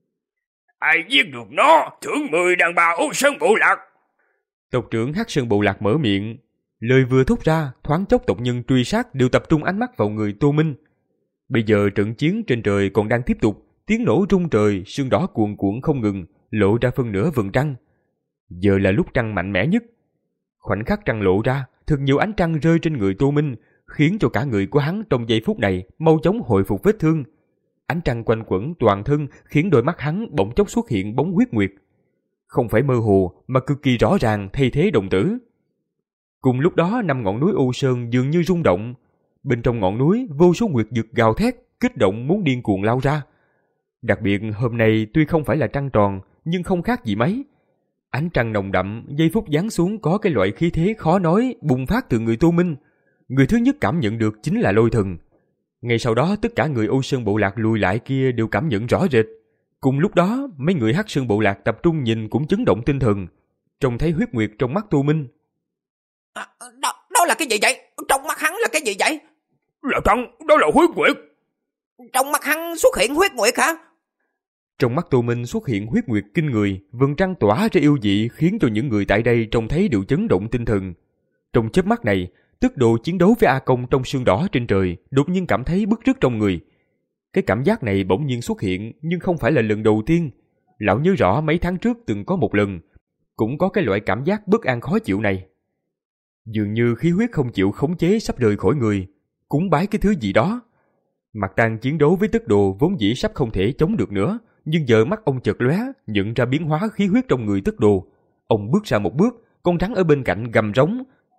Ai giết được nó, thưởng mười đàn bà U Sơn Bộ Lạc. Tộc trưởng Hắc Sơn Bộ Lạc mở miệng. Lời vừa thốt ra, thoáng chốc tộc nhân truy sát đều tập trung ánh mắt vào người Tô Minh. Bây giờ trận chiến trên trời còn đang tiếp tục, tiếng nổ rung trời, sương đỏ cuồn cuộn không ngừng, lộ ra phân nửa vầng trăng. Giờ là lúc trăng mạnh mẽ nhất. Khoảnh khắc trăng lộ ra, thật nhiều ánh trăng rơi trên người Tô Minh, khiến cho cả người của hắn trong giây phút này mau chóng hồi phục vết thương. Ánh trăng quanh quẩn toàn thân khiến đôi mắt hắn bỗng chốc xuất hiện bóng huyết nguyệt. Không phải mơ hồ mà cực kỳ rõ ràng thay thế đồng tử. Cùng lúc đó năm ngọn núi U Sơn dường như rung động. Bên trong ngọn núi vô số nguyệt dực gào thét, kích động muốn điên cuồng lao ra. Đặc biệt hôm nay tuy không phải là trăng tròn nhưng không khác gì mấy. Ánh trăng nồng đậm, giây phút giáng xuống có cái loại khí thế khó nói bùng phát từ người Tô Minh. Người thứ nhất cảm nhận được chính là Lôi Thần. Ngay sau đó tất cả người U Sơn Bộ Lạc lùi lại kia đều cảm nhận rõ rệt. Cùng lúc đó mấy người Hắc Sơn Bộ Lạc tập trung nhìn cũng chấn động tinh thần, trông thấy huyết nguyệt trong mắt Tô Minh. À, đó, đó là cái gì vậy? Trong mắt hắn là cái gì vậy? Là trăng, đó là huyết nguyệt. Trong mắt hắn xuất hiện huyết nguyệt hả? Trong mắt Tô Minh xuất hiện huyết nguyệt kinh người, vầng trăng tỏa ra yêu dị khiến cho những người tại đây trông thấy đều chấn động tinh thần. Trong chớp mắt này, Tức Đồ chiến đấu với A Công trong sương đỏ trên trời, đột nhiên cảm thấy bứt rứt trong người. Cái cảm giác này bỗng nhiên xuất hiện nhưng không phải là lần đầu tiên. Lão nhớ rõ mấy tháng trước từng có một lần, cũng có cái loại cảm giác bất an khó chịu này. Dường như khí huyết không chịu khống chế sắp rời khỏi người, cúng bái cái thứ gì đó. Mạc Tang chiến đấu với Tức Đồ vốn dĩ sắp không thể chống được nữa, nhưng giờ mắt ông chợt lóe, nhận ra biến hóa khí huyết trong người Tức Đồ. Ông bước ra một bước, con rắn ở bên cạnh gầm rống,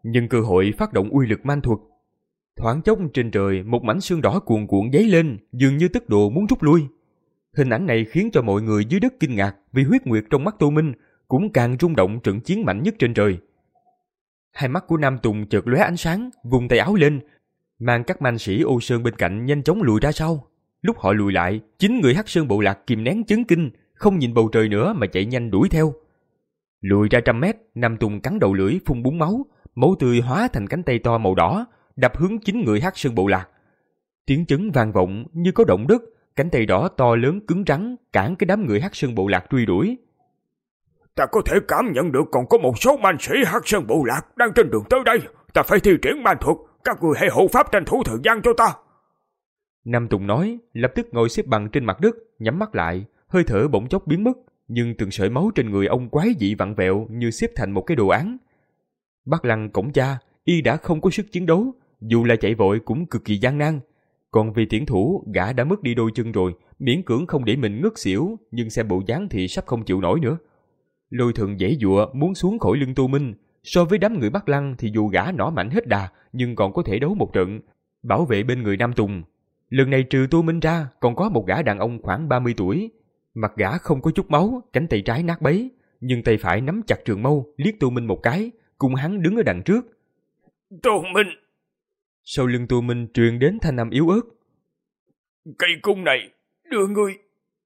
nhân cơ hội phát động uy lực man thuật. Thoáng chốc trên trời một mảnh sương đỏ cuồn cuộn dấy lên, dường như tức độ muốn rút lui. Hình ảnh này khiến cho mọi người dưới đất kinh ngạc, vì huyết nguyệt trong mắt Tô Minh cũng càng rung động trận chiến mạnh nhất trên trời. Hai mắt của Nam Tùng chợt lóe ánh sáng, vùng tay áo lên, mang các man sĩ Ô Sơn bên cạnh nhanh chóng lùi ra sau. Lúc họ lùi lại, chính người Hắc Sơn bộ lạc kìm nén chấn kinh, không nhìn bầu trời nữa mà chạy nhanh đuổi theo. Lùi ra trăm mét, Nam Tùng cắn đầu lưỡi phun búng máu, máu tươi hóa thành cánh tay to màu đỏ, đập hướng chính người Hắc Sơn bộ lạc. Tiếng chấn vang vọng như có động đất, cánh tay đỏ to lớn cứng rắn cản cái đám người Hắc Sơn bộ lạc truy đuổi. Ta có thể cảm nhận được còn có một số man sĩ Hắc Sơn bộ lạc đang trên đường tới đây. Ta phải thi triển man thuật, các người hãy hộ pháp tranh thủ thời gian cho ta. Nam Tùng nói, lập tức ngồi xếp bằng trên mặt đất, nhắm mắt lại, hơi thở bỗng chốc biến mất, nhưng từng sợi máu trên người ông quái dị vặn vẹo như xếp thành một cái đồ án. Bắc Lăng cổng cha, y đã không có sức chiến đấu, dù là chạy vội cũng cực kỳ gian nan. Còn vì tiễn thủ, gã đã mất đi đôi chân rồi, miễn cưỡng không để mình ngất xỉu, nhưng xem bộ dáng thì sắp không chịu nổi nữa. Lôi Thường giãy giụa muốn xuống khỏi lưng Tô Minh, so với đám người Bắc Lăng thì dù gã nỏ mạnh hết đà, nhưng còn có thể đấu một trận, bảo vệ bên người Nam Tùng. Lần này trừ Tô Minh ra, còn có một gã đàn ông khoảng ba mươi tuổi, mặt gã không có chút máu, cánh tay trái nát bấy, nhưng tay phải nắm chặt trường mâu, liếc Tô Minh một cái, cùng hắn đứng ở đằng trước. Tô Minh! Sau lưng Tô Minh truyền đến thanh âm yếu ớt. Cây cung này, đưa ngươi.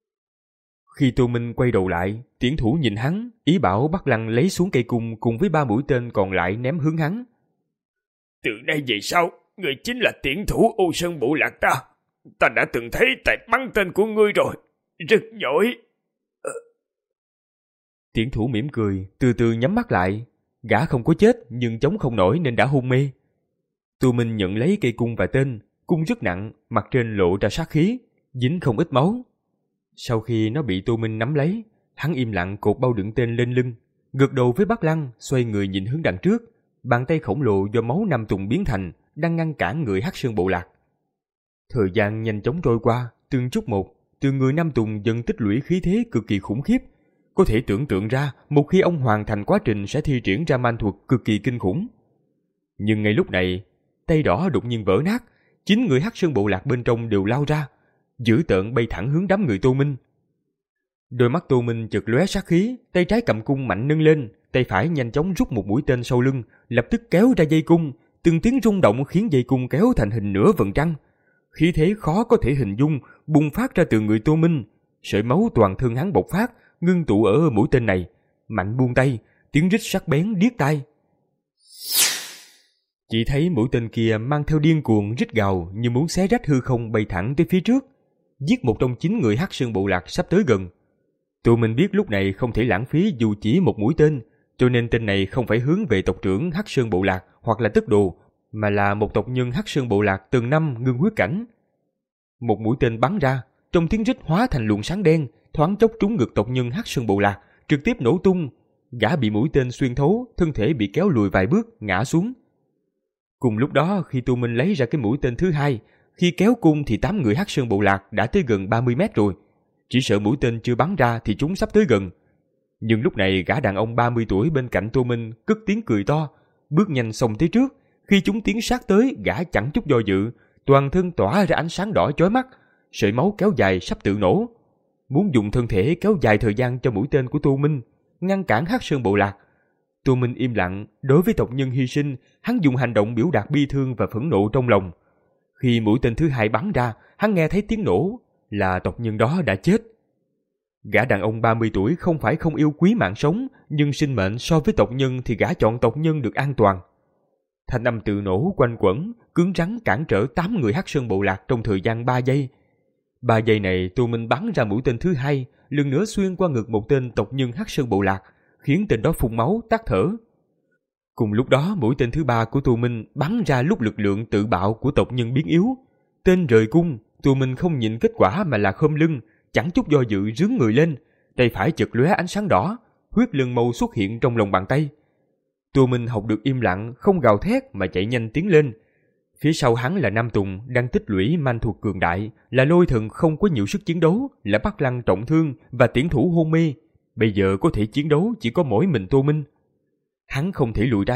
Khi Tô Minh quay đầu lại, tiễn thủ nhìn hắn, ý bảo Bắc Lăng lấy xuống cây cung cùng với ba mũi tên còn lại ném hướng hắn. Từ nay về sau, ngươi chính là tiễn thủ Ô Sơn bộ lạc ta. Ta đã từng thấy tài bắn tên của ngươi rồi, rất giỏi. Ờ... Tiễn thủ mỉm cười, từ từ nhắm mắt lại. Gã không có chết nhưng chống không nổi nên đã hôn mê. Tô Minh nhận lấy cây cung và tên, cung rất nặng, mặt trên lộ ra sát khí, dính không ít máu. Sau khi nó bị Tô Minh nắm lấy, hắn im lặng cột bao đựng tên lên lưng, gật đầu với Bắc Lăng, xoay người nhìn hướng đằng trước. Bàn tay khổng lồ do máu Nam Tùng biến thành đang ngăn cản người Hắc Sơn bộ lạc. Thời gian nhanh chóng trôi qua, từng chút một, từ người Nam Tùng dần tích lũy khí thế cực kỳ khủng khiếp. Có thể tưởng tượng ra, một khi ông hoàn thành quá trình sẽ thi triển ra man thuật cực kỳ kinh khủng. Nhưng ngay lúc này, tay đỏ đột nhiên vỡ nát, chính người Hắc Sơn bộ lạc bên trong đều lao ra, dữ tợn bay thẳng hướng đám người Tô Minh. Đôi mắt Tô Minh chợt lóe sát khí, tay trái cầm cung mạnh nâng lên, tay phải nhanh chóng rút một mũi tên sau lưng, lập tức kéo ra dây cung, từng tiếng rung động khiến dây cung kéo thành hình nửa vầng trăng. Khí thế khó có thể hình dung bùng phát ra từ người Tô Minh, sợi máu toàn thân hắn bộc phát, ngưng tụ ở mũi tên này, mạnh buông tay, tiếng rít sắc bén điếc tai. Chỉ thấy mũi tên kia mang theo điên cuồng rít gào như muốn xé rách hư không bay thẳng tới phía trước, giết một trong chín người Hắc Sơn bộ lạc sắp tới gần. Tô Minh biết lúc này không thể lãng phí dù chỉ một mũi tên, cho nên tên này không phải hướng về tộc trưởng Hắc Sơn bộ lạc hoặc là Tức Đồ, mà là một tộc nhân Hắc Sơn bộ lạc từng năm ngưng huyết cảnh. Một mũi tên bắn ra, trong tiếng rít hóa thành luồng sáng đen, thoáng chốc trúng ngực tộc nhân Hắc Sơn bộ lạc, trực tiếp nổ tung. Gã bị mũi tên xuyên thấu, thân thể bị kéo lùi vài bước, ngã xuống. Cùng lúc đó, khi Tô Minh lấy ra cái mũi tên thứ hai, khi kéo cung thì tám người Hắc Sơn bộ lạc đã tới gần ba mươi mét rồi. Chỉ sợ mũi tên chưa bắn ra thì chúng sắp tới gần. Nhưng lúc này gã đàn ông ba mươi tuổi bên cạnh Tô Minh cất tiếng cười to, bước nhanh xông tới trước. Khi chúng tiến sát tới, gã chẳng chút do dự, toàn thân tỏa ra ánh sáng đỏ chói mắt, sợi máu kéo dài sắp tự nổ. Muốn dùng thân thể kéo dài thời gian cho mũi tên của Tô Minh, ngăn cản Hắc Sơn bộ lạc. Tô Minh im lặng, đối với tộc nhân hy sinh, hắn dùng hành động biểu đạt bi thương và phẫn nộ trong lòng. Khi mũi tên thứ hai bắn ra, hắn nghe thấy tiếng nổ, là tộc nhân đó đã chết. Gã đàn ông ba mươi tuổi không phải không yêu quý mạng sống, nhưng sinh mệnh so với tộc nhân thì gã chọn tộc nhân được an toàn. Thanh âm tự nổ quanh quẩn, cứng rắn cản trở tám người Hắc Sơn bộ lạc trong thời gian ba giây. Ba giây này Tô Minh bắn ra mũi tên thứ hai, lần nữa xuyên qua ngực một tên tộc nhân Hắc Sơn bộ lạc, khiến tên đó phun máu tắt thở. Cùng lúc đó mũi tên thứ ba của Tô Minh bắn ra lúc lực lượng tự bạo của tộc nhân biến yếu. Tên rời cung, Tô Minh không nhìn kết quả mà là khom lưng, chẳng chút do dự rướn người lên, tay phải chợt lóe ánh sáng đỏ, huyết lân mâu xuất hiện trong lòng bàn tay. Tô Minh học được im lặng, không gào thét mà chạy nhanh tiến lên. Phía sau hắn là Nam Tùng đang tích lũy man thuật cường đại, là Lôi Thần không có nhiều sức chiến đấu, là Bắc Lăng trọng thương và tiễn thủ hôn mê. Bây giờ có thể chiến đấu chỉ có mỗi mình Tô Minh. Hắn không thể lùi ra sau,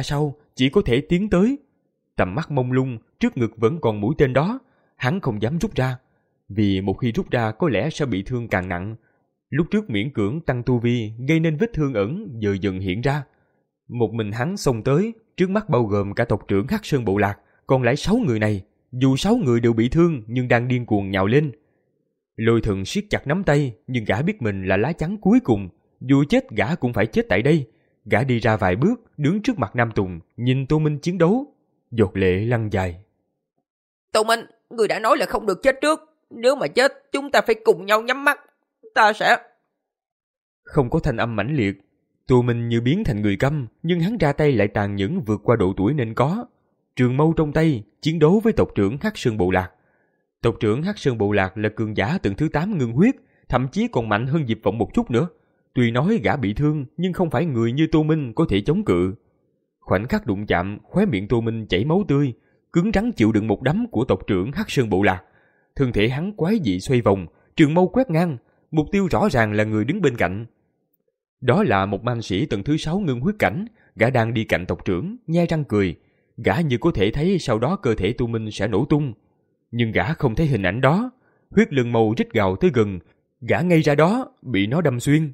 chỉ có thể tiến tới. Tầm mắt mông lung, trước ngực vẫn còn mũi tên đó, hắn không dám rút ra, vì một khi rút ra có lẽ sẽ bị thương càng nặng. Lúc trước miễn cưỡng tăng tu vi gây nên vết thương ẩn giờ dần hiện ra. Một mình hắn xông tới, trước mắt bao gồm cả tộc trưởng Hắc Sơn bộ lạc, còn lại sáu người này, dù sáu người đều bị thương nhưng đang điên cuồng nhào lên. Lôi Thần siết chặt nắm tay, nhưng gã biết mình là lá chắn cuối cùng, dù chết gã cũng phải chết tại đây. Gã đi ra vài bước, đứng trước mặt Nam Tùng, nhìn Tô Minh chiến đấu, giọt lệ lăn dài. Tô Minh, người đã nói là không được chết trước, nếu mà chết chúng ta phải cùng nhau nhắm mắt. Ta sẽ... Không có thanh âm mãnh liệt, Tô Minh như biến thành người câm, nhưng hắn ra tay lại tàn nhẫn vượt qua độ tuổi nên có. Trường mâu trong tay, chiến đấu với tộc trưởng Hắc Sơn bộ lạc. Tộc trưởng Hắc Sơn bộ lạc là cường giả tầng thứ tám ngưng huyết, thậm chí còn mạnh hơn Diệp Vọng một chút nữa. Tuy nói gã bị thương, nhưng không phải người như Tô Minh có thể chống cự. Khoảnh khắc đụng chạm, khóe miệng Tô Minh chảy máu tươi, cứng rắn chịu đựng một đấm của tộc trưởng Hắc Sơn bộ lạc. Thân thể hắn quái dị xoay vòng, trường mâu quét ngang, mục tiêu rõ ràng là người đứng bên cạnh. Đó là một man sĩ tầng thứ sáu ngưng huyết cảnh, gã đang đi cạnh tộc trưởng, nhe răng cười. Gã như có thể thấy sau đó cơ thể Tô Minh sẽ nổ tung. Nhưng gã không thấy hình ảnh đó. Huyết lưng màu rít gào tới gần, gã ngay ra đó, bị nó đâm xuyên.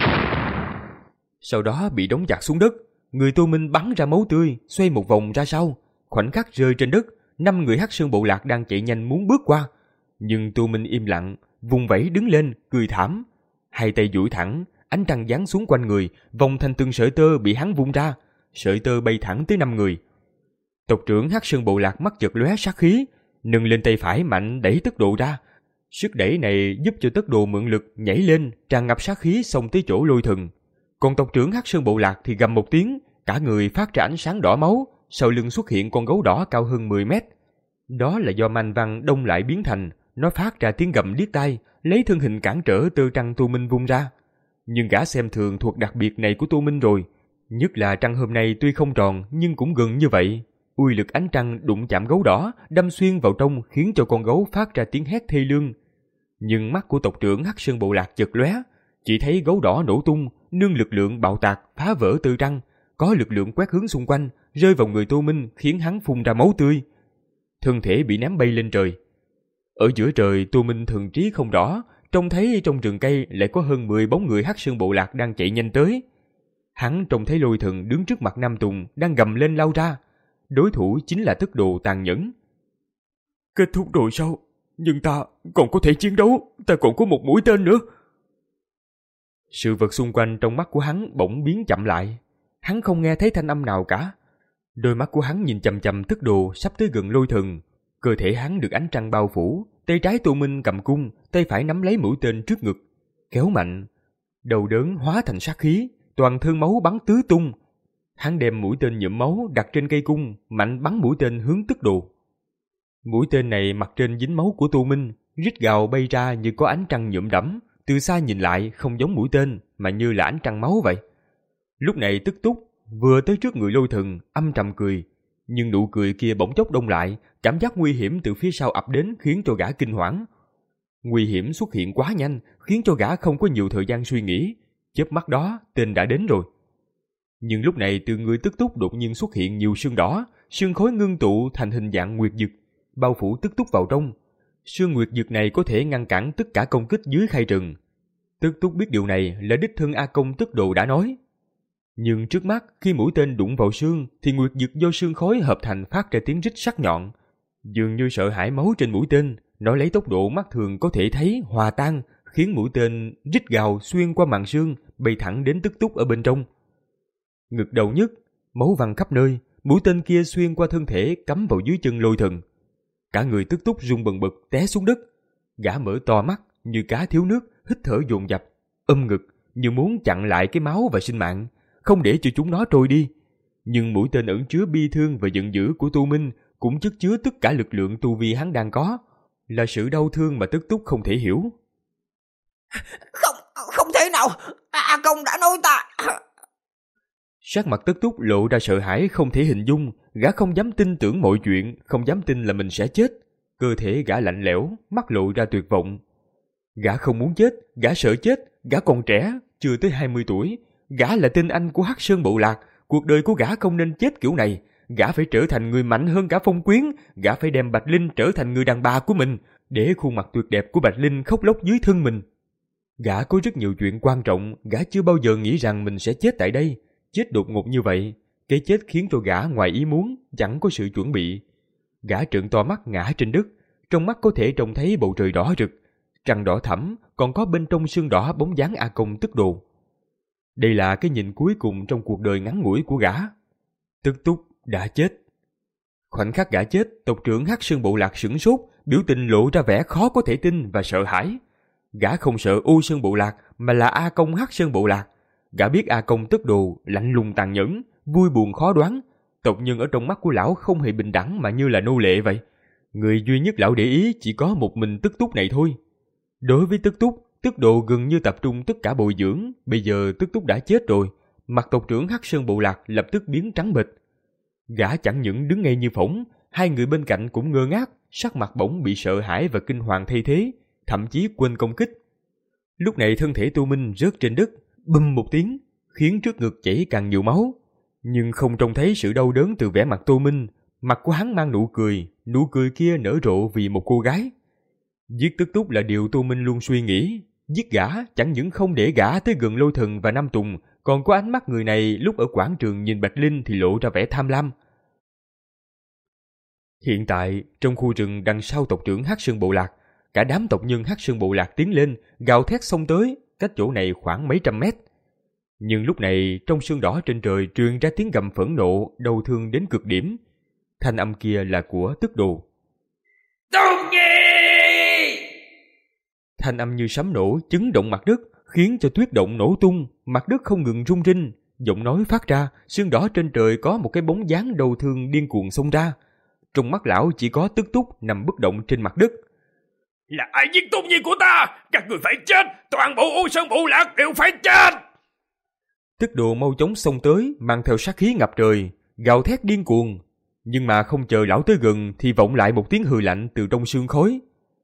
Sau đó bị đóng chặt xuống đất, người Tô Minh bắn ra máu tươi, xoay một vòng ra sau. Khoảnh khắc rơi trên đất, năm người Hắc Sơn bộ lạc đang chạy nhanh muốn bước qua. Nhưng Tô Minh im lặng, vùng vẫy đứng lên, cười thảm. Hai tay duỗi thẳng, ánh trăng giáng xuống quanh người, vòng thành từng sợi tơ bị hắn vung ra. Sợi tơ bay thẳng tới năm người. Tộc trưởng Hắc Sơn bộ lạc mắt chợt lóe sát khí, nâng lên tay phải mạnh đẩy Tất Độ ra. Sức đẩy này giúp cho Tất Độ mượn lực nhảy lên, tràn ngập sát khí xông tới chỗ Lôi Thần. Còn tộc trưởng Hắc Sơn bộ lạc thì gầm một tiếng, cả người phát ra ánh sáng đỏ máu, sau lưng xuất hiện con gấu đỏ cao hơn mười mét. Đó là do manh văn đông lại biến thành, nó phát ra tiếng gầm điếc tai, lấy thân hình cản trở tơ trăng Tô Minh vung ra. Nhưng gã xem thường thuật đặc biệt này của Tô Minh rồi, nhất là trăng hôm nay tuy không tròn nhưng cũng gần như vậy. Uy lực ánh trăng đụng chạm gấu đỏ, đâm xuyên vào trong khiến cho con gấu phát ra tiếng hét thê lương. Nhưng mắt của tộc trưởng Hắc Sơn bộ lạc chợt lóe, chỉ thấy gấu đỏ nổ tung, nương lực lượng bạo tạc phá vỡ tơ trăng, có lực lượng quét hướng xung quanh, rơi vào người Tô Minh khiến hắn phun ra máu tươi. Thân thể bị ném bay lên trời. Ở giữa trời, Tô Minh thần trí không rõ, trông thấy trong rừng cây lại có hơn mười bóng người Hắc Sơn bộ lạc đang chạy nhanh tới. Hắn trông thấy Lôi Thần đứng trước mặt Nam Tùng đang gầm lên lao ra. Đối thủ chính là Tất Độ tàn nhẫn. Kết thúc rồi sao? Nhưng ta còn có thể chiến đấu, ta còn có một mũi tên nữa. Sự vật xung quanh trong mắt của hắn bỗng biến chậm lại. Hắn không nghe thấy thanh âm nào cả. Đôi mắt của hắn nhìn chằm chằm Tất Độ sắp tới gần Lôi Thần. Cơ thể hắn được ánh trăng bao phủ, tay trái Tô Minh cầm cung, tay phải nắm lấy mũi tên trước ngực, kéo mạnh. Đầu đớn hóa thành sát khí, toàn thân máu bắn tứ tung. Hắn đem mũi tên nhuộm máu đặt trên cây cung, mạnh bắn mũi tên hướng Tất Độ. Mũi tên này mặt trên dính máu của Tô Minh, rít gào bay ra như có ánh trăng nhuộm đẫm. Từ xa nhìn lại không giống mũi tên mà như là ánh trăng máu vậy. Lúc này Tức Túc vừa tới trước người Lôi Thần, âm trầm cười, nhưng nụ cười kia bỗng chốc đông lại, cảm giác nguy hiểm từ phía sau ập đến khiến cho gã kinh hoảng. Nguy hiểm xuất hiện quá nhanh, khiến cho gã không có nhiều thời gian suy nghĩ, chớp mắt đó tên đã đến rồi. Nhưng lúc này từ người Tức Túc đột nhiên xuất hiện nhiều sương đỏ, sương khối ngưng tụ thành hình dạng nguyệt dực, bao phủ Tức Túc vào trong. Sương nguyệt dực này có thể ngăn cản tất cả công kích dưới khai rừng. Tức Túc biết điều này là đích thân A Công Tức Độ đã nói. Nhưng trước mắt khi mũi tên đụng vào sương thì nguyệt dực do sương khối hợp thành phát ra tiếng rít sắc nhọn. Dường như sợ hãi máu trên mũi tên, nó lấy tốc độ mắt thường có thể thấy hòa tan, khiến mũi tên rít gào xuyên qua màn sương, bay thẳng đến Tức Túc ở bên trong. Ngực đầu nhức, máu văng khắp nơi, mũi tên kia xuyên qua thân thể cắm vào dưới chân Lôi Thần. Cả người Tức Túc rung bần bật té xuống đất. Gã mở to mắt như cá thiếu nước, hít thở dồn dập, ôm ngực như muốn chặn lại cái máu và sinh mạng, không để cho chúng nó trôi đi. Nhưng mũi tên ẩn chứa bi thương và giận dữ của Tô Minh cũng chất chứa tất cả lực lượng tu vi hắn đang có, là sự đau thương mà Tức Túc không thể hiểu. Không, không thể nào, A Công đã nói ta. Sắc mặt Tức Túc lộ ra sợ hãi không thể hình dung, gã không dám tin tưởng mọi chuyện, không dám tin là mình sẽ chết. Cơ thể gã lạnh lẽo, mắt lộ ra tuyệt vọng. Gã không muốn chết, gã sợ chết, gã còn trẻ, chưa tới hai mươi tuổi. Gã là tinh anh của Hắc Sơn bộ lạc, cuộc đời của gã không nên chết kiểu này. Gã phải trở thành người mạnh hơn cả Phong Quyến, gã phải đem Bạch Linh trở thành người đàn bà của mình, để khuôn mặt tuyệt đẹp của Bạch Linh khóc lóc dưới thân mình. Gã có rất nhiều chuyện quan trọng, gã chưa bao giờ nghĩ rằng mình sẽ chết tại đây. Chết đột ngột như vậy, cái chết khiến cho gã ngoài ý muốn, chẳng có sự chuẩn bị. Gã trợn to mắt ngã trên đất, trong mắt có thể trông thấy bầu trời đỏ rực, trăng đỏ thẫm, còn có bên trong sương đỏ bóng dáng A Công Tức Đồ. Đây là cái nhìn cuối cùng trong cuộc đời ngắn ngủi của gã. Tức Túc đã chết. Khoảnh khắc gã chết, tộc trưởng Hắc Sơn Bộ Lạc sửng sốt, biểu tình lộ ra vẻ khó có thể tin và sợ hãi. Gã không sợ U Sơn Bộ Lạc, mà là A Công Hắc Sơn Bộ Lạc. Gã biết A Công Tức Đồ lạnh lùng tàn nhẫn, vui buồn khó đoán. Tộc nhân ở trong mắt của lão không hề bình đẳng mà như là nô lệ vậy. Người duy nhất lão để ý chỉ có một mình Tức Túc này thôi. Đối với Tức Túc, Tức Đồ gần như tập trung tất cả bồi dưỡng. Bây giờ Tức Túc đã chết rồi, mặt tộc trưởng Hắc Sơn Bộ Lạc lập tức biến trắng bệch. Gã chẳng những đứng ngay như phỗng, hai người bên cạnh cũng ngơ ngác, sắc mặt bỗng bị sợ hãi và kinh hoàng thay thế, thậm chí quên công kích. Lúc này thân thể Tô Minh rớt trên đất, bùm một tiếng, khiến trước ngực chảy càng nhiều máu. Nhưng không trông thấy sự đau đớn từ vẻ mặt Tô Minh, mặt của hắn mang nụ cười, nụ cười kia nở rộ vì một cô gái. Giết Tức Túc là điều Tô Minh luôn suy nghĩ. Giết gã chẳng những không để gã tới gần Lôi Thần và Nam Tùng, còn có ánh mắt người này lúc ở quảng trường nhìn Bạch Linh thì lộ ra vẻ tham lam. Hiện tại, trong khu rừng đằng sau tộc trưởng Hắc Sơn Bộ Lạc, cả đám tộc nhân Hắc Sơn Bộ Lạc tiến lên, gào thét xông tới, cách chỗ này khoảng mấy trăm mét. Nhưng lúc này, trong sương đỏ trên trời truyền ra tiếng gầm phẫn nộ, đau thương đến cực điểm. Thanh âm kia là của Tức Đồ. Tùng Nhi! Thanh âm như sấm nổ, chấn động mặt đất, khiến cho tuyết động nổ tung, mặt đất không ngừng rung rinh. Giọng nói phát ra, sương đỏ trên trời có một cái bóng dáng đau thương điên cuồng xông ra. Trong mắt lão chỉ có Tức Túc nằm bất động trên mặt đất. Là ai giết Tùng Nhi của ta? Các người phải chết, toàn bộ U Sơn Bộ Lạc đều phải chết! Tức Đồ mau chóng xông tới, mang theo sát khí ngập trời, gào thét điên cuồng. Nhưng mà không chờ lão tới gần thì vọng lại một tiếng hừ lạnh từ trong sương khói.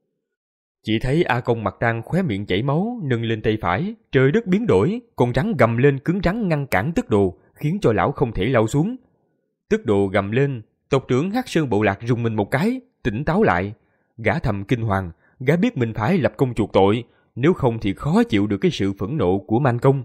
Chỉ thấy A Công mặt tang khóe miệng chảy máu, nâng lên tay phải, trời đất biến đổi, con rắn gầm lên cứng rắn ngăn cản Tức Đồ, khiến cho lão không thể lao xuống. Tức Đồ gầm lên, tộc trưởng Hắc Sơn Bộ Lạc rùng mình một cái, tỉnh táo lại. Gã thầm kinh hoàng, gã biết mình phải lập công chuộc tội, nếu không thì khó chịu được cái sự phẫn nộ của Man Công.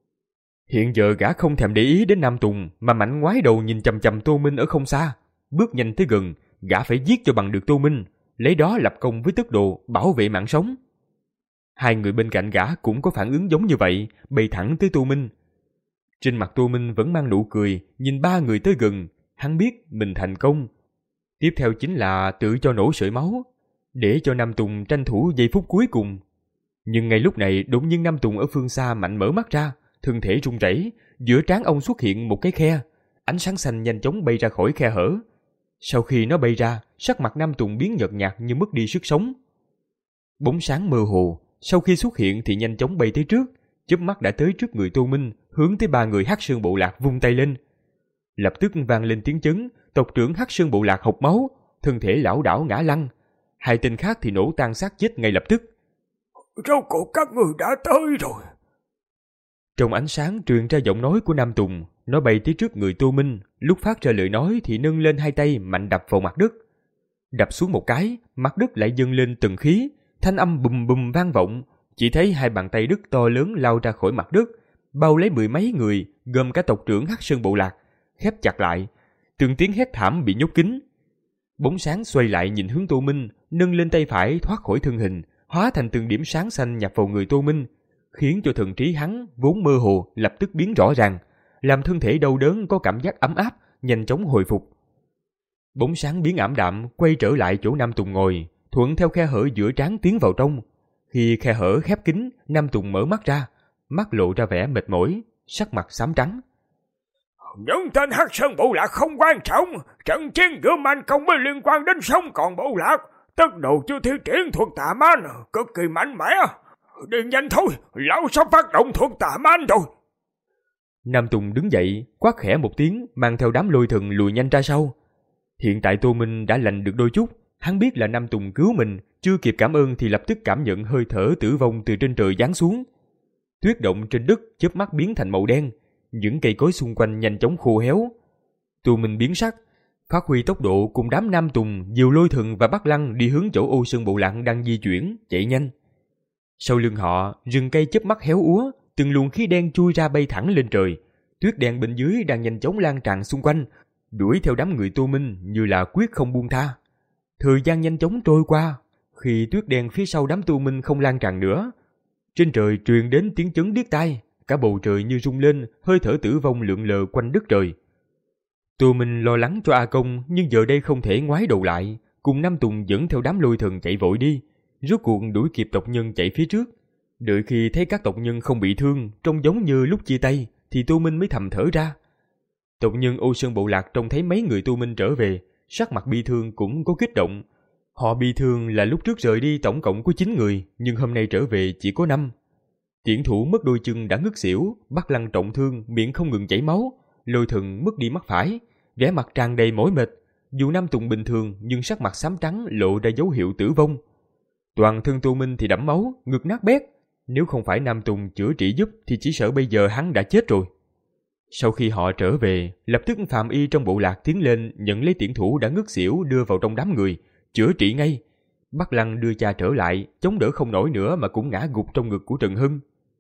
Hiện giờ gã không thèm để ý đến Nam Tùng, mà mạnh ngoái đầu nhìn chằm chằm Tô Minh ở không xa. Bước nhanh tới gần, gã phải giết cho bằng được Tô Minh, lấy đó lập công với Tức Đồ, bảo vệ mạng sống. Hai người bên cạnh gã cũng có phản ứng giống như vậy, bay thẳng tới Tô Minh. Trên mặt Tô Minh vẫn mang nụ cười, nhìn ba người tới gần, hắn biết mình thành công. Tiếp theo chính là tự cho nổ sợi máu, để cho Nam Tùng tranh thủ giây phút cuối cùng. Nhưng ngay lúc này đột nhiên Nam Tùng ở phương xa mạnh mở mắt ra, thân thể run rẩy, giữa trán ông xuất hiện một cái khe, ánh sáng xanh nhanh chóng bay ra khỏi khe hở. Sau khi nó bay ra, sắc mặt Nam Tùng biến nhợt nhạt như mất đi sức sống. Bóng sáng mơ hồ, sau khi xuất hiện thì nhanh chóng bay tới trước, chớp mắt đã tới trước người Tô Minh, hướng tới ba người Hắc Sơn Bộ Lạc vung tay lên. Lập tức vang lên tiếng chấn, tộc trưởng Hắc Sơn Bộ Lạc hộc máu, thân thể lảo đảo ngã lăn. Hai tên khác thì nổ tan xác chết ngay lập tức. Rốt cuộc các người đã tới rồi. Trong ánh sáng truyền ra giọng nói của Nam Tùng, nó bay tới trước người Tô Minh, lúc phát ra lời nói thì nâng lên hai tay mạnh đập vào mặt đất. Đập xuống một cái, mặt đất lại dâng lên từng khí, thanh âm bùm bùm vang vọng, chỉ thấy hai bàn tay đất to lớn lao ra khỏi mặt đất, bao lấy mười mấy người, gồm cả tộc trưởng Hắc Sơn Bộ Lạc, khép chặt lại, từng tiếng hét thảm bị nhốt kín. Bóng sáng xoay lại nhìn hướng Tô Minh, nâng lên tay phải thoát khỏi thân hình, hóa thành từng điểm sáng xanh nhập vào người Tô Minh, khiến cho thần trí hắn vốn mơ hồ lập tức biến rõ ràng, làm thân thể đau đớn có cảm giác ấm áp, nhanh chóng hồi phục. Bóng sáng biến ảm đạm, quay trở lại chỗ Nam Tùng ngồi, thuận theo khe hở giữa trán tiến vào trong. Khi khe hở khép kín, Nam Tùng mở mắt ra, mắt lộ ra vẻ mệt mỏi, sắc mặt xám trắng. Những tên Hắc Sơn Bộ Lạc không quan trọng, trận chiến giữa Man Công mới liên quan đến sống còn Bộ Lạc. Tức Đồ chưa thi triển thuật tà man, cực kỳ mạnh mẽ. Đi nhanh thôi, lão sắp phát động thuật tà man rồi. Nam Tùng đứng dậy, quát khẽ một tiếng, mang theo đám lôi thần lùi nhanh ra sau. Hiện tại Tô Minh đã lành được đôi chút, hắn biết là Nam Tùng cứu mình, chưa kịp cảm ơn thì lập tức cảm nhận hơi thở tử vong từ trên trời giáng xuống. Tuyết động trên đất chớp mắt biến thành màu đen, những cây cối xung quanh nhanh chóng khô héo. Tô Minh biến sắc, phát huy tốc độ cùng đám nam tùng, Diều Lôi Thần và Bắc Lăng đi hướng chỗ Ô Sơn Bộ Lạc đang di chuyển, chạy nhanh. Sau lưng họ, rừng cây chớp mắt héo úa, từng luồng khí đen chui ra bay thẳng lên trời. Tuyết đen bên dưới đang nhanh chóng lan tràn xung quanh, đuổi theo đám người Tô Minh như là quyết không buông tha. Thời gian nhanh chóng trôi qua, khi tuyết đen phía sau đám Tô Minh không lan tràn nữa, trên trời truyền đến tiếng chấn điếc tai, cả bầu trời như rung lên, hơi thở tử vong lượn lờ quanh đất trời. Tô Minh lo lắng cho A Công, nhưng giờ đây không thể ngoái đầu lại, cùng Nam Tùng dẫn theo đám Lôi Thần chạy vội đi, rốt cuộc đuổi kịp tộc nhân chạy phía trước. Đợi khi thấy các tộc nhân không bị thương, trông giống như lúc chia tay, thì Tô Minh mới thầm thở ra. Tộc nhân Ô Sơn Bộ Lạc trông thấy mấy người Tô Minh trở về, sắc mặt bi thương cũng có kích động. Họ bi thương là lúc trước rời đi tổng cộng có chín người, nhưng hôm nay trở về chỉ có năm. Tiễn Thủ mất đôi chân đã ngất xỉu, Bắc Lăng trọng thương, miệng không ngừng chảy máu, Lôi Thần mất đi mắt phải, vẻ mặt tràn đầy mỏi mệt. Dù Nam Tùng bình thường nhưng sắc mặt xám trắng lộ ra dấu hiệu tử vong. Toàn thân Tô Minh thì đẫm máu, ngực nát bét. Nếu không phải Nam Tùng chữa trị giúp thì chỉ sợ bây giờ hắn đã chết rồi. Sau khi họ trở về, lập tức Phạm Y trong bộ lạc tiến lên nhận lấy Tiễn Thủ đã ngất xỉu đưa vào trong đám người, chữa trị ngay. Bắc Lăng đưa cha trở lại, chống đỡ không nổi nữa mà cũng ngã gục trong ngực của Trần Hưng.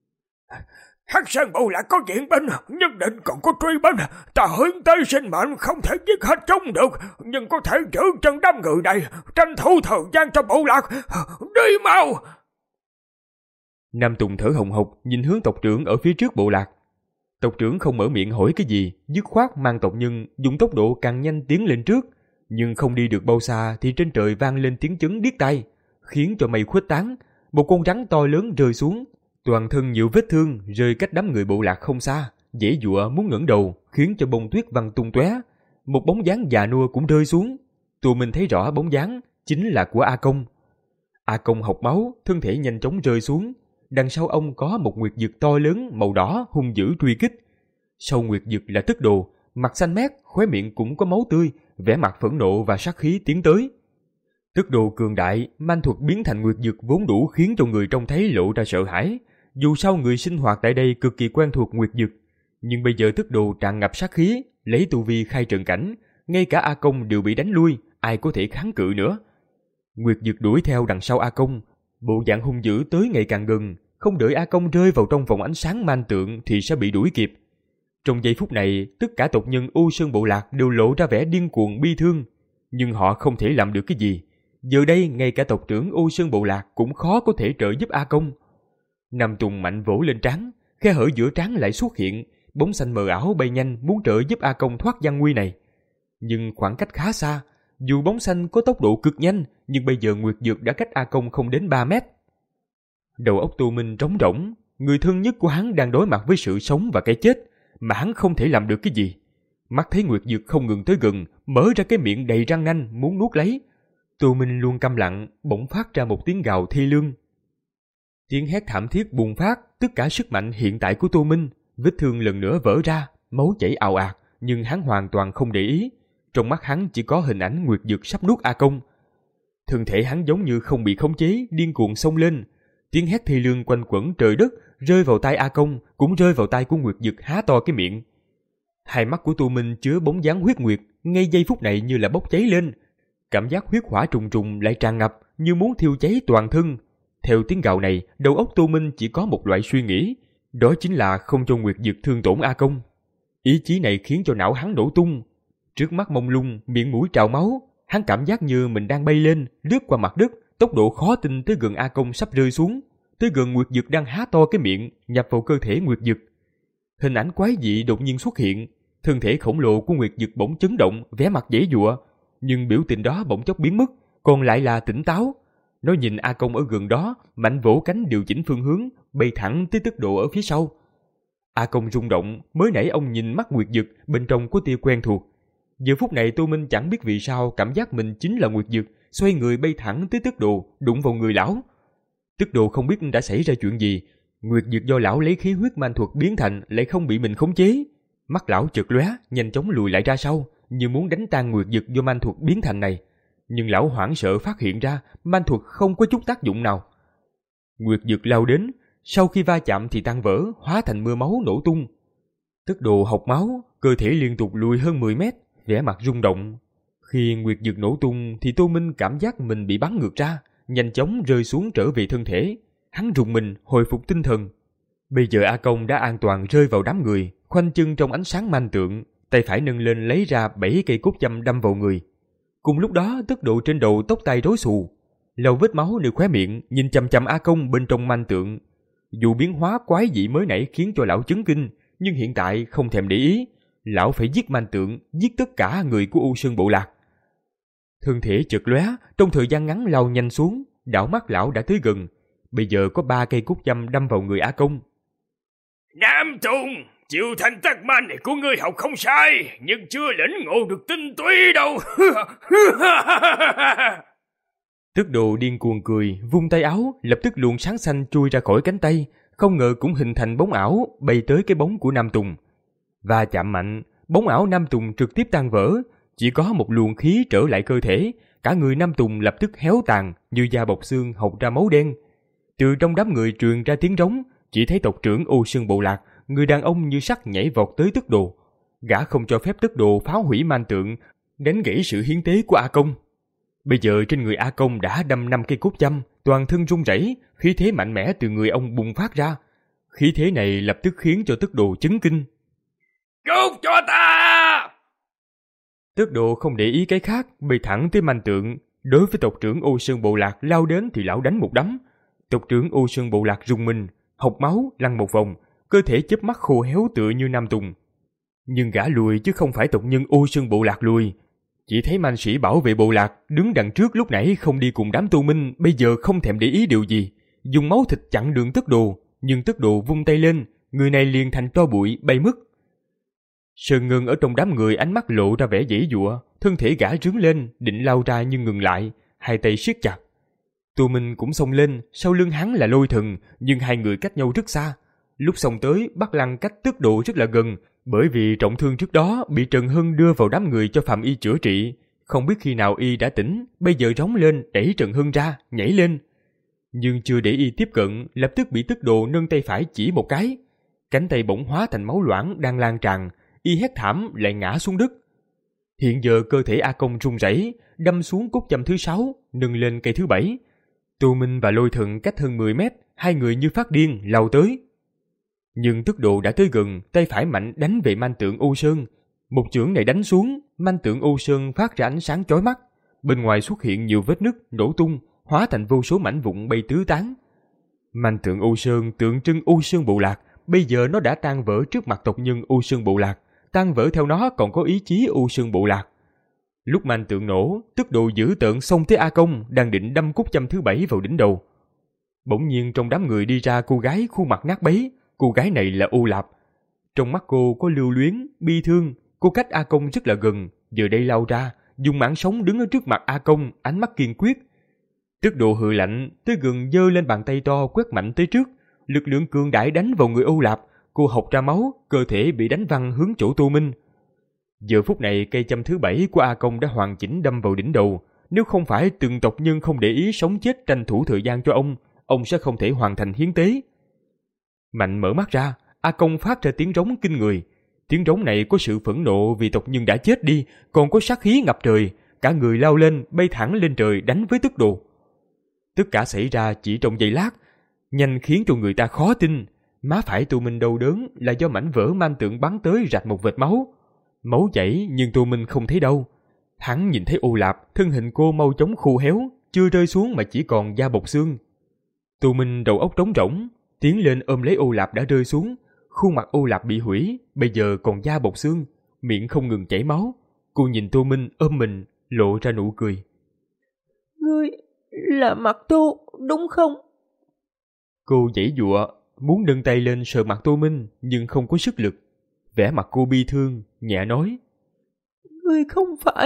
Hắc Sơn Bộ Lạc có viện binh, nhất định còn có truy binh. Ta hướng tới sinh mệnh không thể giết hết chúng được, nhưng có thể giữ chân đám người này, tranh thủ thời gian cho bộ lạc. Đi mau! Nam Tùng thở hồng hộc nhìn hướng tộc trưởng ở phía trước bộ lạc. Tộc trưởng không mở miệng hỏi cái gì, dứt khoát mang tộc nhân dùng tốc độ càng nhanh tiến lên trước. Nhưng không đi được bao xa thì trên trời vang lên tiếng chấn điếc tai, khiến cho mây khuếch tán. Một con rắn to lớn rơi xuống, toàn thân nhiều vết thương, rơi cách đám người bộ lạc không xa, giãy giụa muốn ngẩng đầu, khiến cho bông tuyết văng tung tóe. Một bóng dáng già nua cũng rơi xuống. Tụi mình thấy rõ bóng dáng chính là của A Công. A Công hộc máu, thân thể nhanh chóng rơi xuống. Đằng sau ông có một nguyệt dực to lớn màu đỏ hung dữ truy kích. Sau nguyệt dực là Tức Đồ, mặt xanh mét, khóe miệng cũng có máu tươi, vẻ mặt phẫn nộ và sát khí tiến tới. Tức Đồ cường đại, man thuật biến thành nguyệt dực vốn đủ khiến cho người trông thấy lộ ra sợ hãi. Dù sao người sinh hoạt tại đây cực kỳ quen thuộc nguyệt dực, nhưng bây giờ Tức Đồ tràn ngập sát khí, lấy tu vi khai trận cảnh, ngay cả A Công đều bị đánh lui, ai có thể kháng cự nữa. Nguyệt dực đuổi theo đằng sau A Công, bộ dạng hung dữ tới ngày càng gần, không đợi A Công rơi vào trong vòng ánh sáng man tượng thì sẽ bị đuổi kịp. Trong giây phút này, tất cả tộc nhân Ô Sơn Bộ Lạc đều lộ ra vẻ điên cuồng bi thương, nhưng họ không thể làm được cái gì. Giờ đây, ngay cả tộc trưởng Ô Sơn Bộ Lạc cũng khó có thể trợ giúp A Công. Nam Tùng mạnh vỗ lên trán, khe hở giữa trán lại xuất hiện, bóng xanh mờ ảo bay nhanh muốn trợ giúp A Công thoát gian nguy này. Nhưng khoảng cách khá xa, dù bóng xanh có tốc độ cực nhanh, nhưng bây giờ nguyệt dược đã cách A Công không đến ba mét. Đầu óc Tô Minh trống rỗng, người thân nhất của hắn đang đối mặt với sự sống và cái chết, mà hắn không thể làm được cái gì. Mắt thấy nguyệt dược không ngừng tới gần, mở ra cái miệng đầy răng nanh muốn nuốt lấy. Tô Minh luôn câm lặng, bỗng phát ra một tiếng gào thê lương. Tiếng hét thảm thiết bùng phát, tất cả sức mạnh hiện tại của Tô Minh, vết thương lần nữa vỡ ra, máu chảy ào ạt, nhưng hắn hoàn toàn không để ý. Trong mắt hắn chỉ có hình ảnh nguyệt dược sắp nuốt A Công. Thân thể hắn giống như không bị khống chế, điên cuồng xông lên. Tiếng hét thê lương quanh quẩn trời đất, rơi vào tai A Công, cũng rơi vào tai của nguyệt dực há to cái miệng. Hai mắt của Tô Minh chứa bóng dáng huyết nguyệt, ngay giây phút này như là bốc cháy lên. Cảm giác huyết hỏa trùng trùng lại tràn ngập, như muốn thiêu cháy toàn thân. Theo tiếng gào này, đầu óc Tô Minh chỉ có một loại suy nghĩ, đó chính là không cho nguyệt dực thương tổn A Công. Ý chí này khiến cho não hắn nổ tung. Trước mắt mông lung, miệng mũi trào máu, hắn cảm giác như mình đang bay lên, lướt qua mặt đất, tốc độ khó tin tới gần A Công sắp rơi xuống, tới gần nguyệt dực đang há to cái miệng, nhập vào cơ thể nguyệt dực. Hình ảnh quái dị đột nhiên xuất hiện, thân thể khổng lồ của nguyệt dực bỗng chấn động, vẻ mặt giãy giụa, nhưng biểu tình đó bỗng chốc biến mất, còn lại là tỉnh táo. Nó nhìn A Công ở gần đó, mạnh vỗ cánh điều chỉnh phương hướng, bay thẳng tới Tức Độ ở phía sau. A Công rung động, mới nãy ông nhìn mắt nguyệt dực, bên trong có tia quen thuộc. Giờ phút này Tô Minh chẳng biết vì sao cảm giác mình chính là nguyệt dực, xoay người bay thẳng tới Tức Đồ, đụng vào người lão. Tức Đồ không biết đã xảy ra chuyện gì, nguyệt dực do lão lấy khí huyết man thuật biến thành lại không bị mình khống chế. Mắt lão chợt lóe, nhanh chóng lùi lại ra sau, như muốn đánh tan nguyệt dực do man thuật biến thành này. Nhưng lão hoảng sợ phát hiện ra man thuật không có chút tác dụng nào. Nguyệt dực lao đến, sau khi va chạm thì tan vỡ, hóa thành mưa máu nổ tung. Tức đồ hộc máu, cơ thể liên tục lùi hơn mười mét, vẻ mặt rung động. Khi nguyệt dược nổ tung thì Tô Minh cảm giác mình bị bắn ngược ra, nhanh chóng rơi xuống trở về thân thể. Hắn rùng mình, hồi phục tinh thần. Bây giờ A Công đã an toàn rơi vào đám người, khoanh chân trong ánh sáng manh tượng, tay phải nâng lên lấy ra bảy cây cốt châm đâm vào người. Cùng lúc đó, tức độ trên đầu tóc tai rối xù, lau vết máu nơi khóe miệng, nhìn chằm chằm A Công bên trong manh tượng. Dù biến hóa quái dị mới nãy khiến cho lão chấn kinh, nhưng hiện tại không thèm để ý. Lão phải giết manh tượng, giết tất cả người của U Sơn Bộ Lạc. Thân thể chợt lóe, trong thời gian ngắn lao nhanh xuống, đảo mắt lão đã tới gần. Bây giờ có ba cây cốt châm đâm vào người A Công. Nam Tùng, chịu thành tắc man này của ngươi học không sai, nhưng chưa lĩnh ngộ được tinh túy đâu. Tức đồ điên cuồng cười, vung tay áo, lập tức luồng sáng xanh chui ra khỏi cánh tay, không ngờ cũng hình thành bóng ảo bay tới cái bóng của Nam Tùng. Và chạm mạnh, bóng ảo Nam Tùng trực tiếp tan vỡ, chỉ có một luồng khí trở lại cơ thể, cả người Nam Tùng lập tức héo tàn như da bọc xương hộc ra máu đen. Từ trong đám người truyền ra tiếng rống, chỉ thấy tộc trưởng Ô Sơn Bộ Lạc, người đàn ông như sắt nhảy vọt tới Tức Đồ. Gã không cho phép Tức Đồ phá hủy man tượng, đánh gãy sự hiến tế của A Công. Bây giờ trên người A Công đã đâm năm cây cốt châm, toàn thân run rẩy, khí thế mạnh mẽ từ người ông bùng phát ra. Khí thế này lập tức khiến cho Tức Đồ chấn kinh. Cút cho ta! Tức Đồ không để ý cái khác, bay thẳng tới man tượng. Đối với tộc trưởng Ô Sơn Bộ Lạc lao đến thì lão đánh một đấm. Tộc trưởng Ô Sơn Bộ Lạc rung mình, hộc máu lăn một vòng, cơ thể chớp mắt khô héo tựa như Nam Tùng. Nhưng gã lùi chứ không phải tộc nhân Ô Sơn Bộ Lạc lùi. Chỉ thấy man sĩ bảo vệ bộ lạc đứng đằng trước lúc nãy không đi cùng đám Tô Minh, bây giờ không thèm để ý điều gì, dùng máu thịt chặn đường Tức Đồ. Nhưng Tức Đồ vung tay lên, người này liền thành tro bụi bay mất. Sơn Ngân ở trong đám người ánh mắt lộ ra vẻ giãy giụa, thân thể gã rướn lên, định lao ra nhưng ngừng lại, hai tay siết chặt. Tô Minh cũng xông lên, sau lưng hắn là Lôi Thần, nhưng hai người cách nhau rất xa. Lúc xông tới, Bắc Lăng cách Tức Độ rất là gần, bởi vì trọng thương trước đó bị Trần Hưng đưa vào đám người cho Phạm Y chữa trị. Không biết khi nào Y đã tỉnh, bây giờ rống lên đẩy Trần Hưng ra, nhảy lên. Nhưng chưa để Y tiếp cận, lập tức bị Tức Độ nâng tay phải chỉ một cái. Cánh tay bỗng hóa thành máu loãng đang lan tràn, Y hét thảm lại ngã xuống đất. Hiện giờ cơ thể A Công run rẩy, đâm xuống cốt châm thứ sáu, nâng lên cây thứ bảy. Tô Minh và Lôi Thần cách hơn mười mét, hai người như phát điên lao tới. Nhưng Tức Độ đã tới gần, tay phải mạnh đánh về man tượng Ô Sơn. Một chưởng này đánh xuống, man tượng Ô Sơn phát ra ánh sáng chói mắt. Bên ngoài xuất hiện nhiều vết nứt, nổ tung, hóa thành vô số mảnh vụn bay tứ tán. Man tượng Ô Sơn tượng trưng Ô Sơn Bộ Lạc, bây giờ nó đã tan vỡ trước mặt tộc nhân Ô Sơn Bộ Lạc, tan vỡ theo nó còn có ý chí Ô Sơn Bộ Lạc. Lúc man tượng nổ, Tức Độ dữ tợn xông tới A Công đang định đâm cốt châm thứ bảy vào đỉnh đầu. Bỗng nhiên trong đám người đi ra cô gái khuôn mặt nát bấy. Cô gái này là Ô Lạp. Trong mắt cô có lưu luyến, bi thương. Cô cách A Công rất là gần, giờ đây lao ra, dùng mạng sống đứng ở trước mặt A Công, ánh mắt kiên quyết. Tức Độ hừ lạnh, tới gần giơ lên bàn tay to quét mạnh tới trước. Lực lượng cường đại đánh vào người Ô Lạp. Cô hộc ra máu, cơ thể bị đánh văng hướng chỗ Tô Minh. Giờ phút này cây châm thứ bảy của A Công đã hoàn chỉnh đâm vào đỉnh đầu. Nếu không phải từng tộc nhân không để ý sống chết tranh thủ thời gian cho ông, ông sẽ không thể hoàn thành hiến tế. Mạnh mở mắt ra, A Công phát ra tiếng rống kinh người. Tiếng rống này có sự phẫn nộ vì tộc nhân đã chết đi, còn có sát khí ngập trời. Cả người lao lên, bay thẳng lên trời đánh với Tức Độ. Tất cả xảy ra chỉ trong giây lát, nhanh khiến cho người ta khó tin. Má phải Tô Minh đau đớn là do mảnh vỡ man tượng bắn tới rạch một vệt máu. Máu chảy nhưng Tô Minh không thấy đâu. Hắn nhìn thấy Ô Lạp, thân hình cô mau chóng khô héo, chưa rơi xuống mà chỉ còn da bọc xương. Tô Minh đầu óc trống rỗng, tiến lên ôm lấy Ô Lạp đã rơi xuống. Khuôn mặt Ô Lạp bị hủy, bây giờ còn da bọc xương, miệng không ngừng chảy máu. Cô nhìn Tô Minh ôm mình, lộ ra nụ cười. Ngươi là Mặt Tô, đúng không? Cô giãy giụa, muốn nâng tay lên sờ mặt Tô Minh, nhưng không có sức lực. Vẻ mặt cô bi thương, nhẹ nói. Ngươi không phải.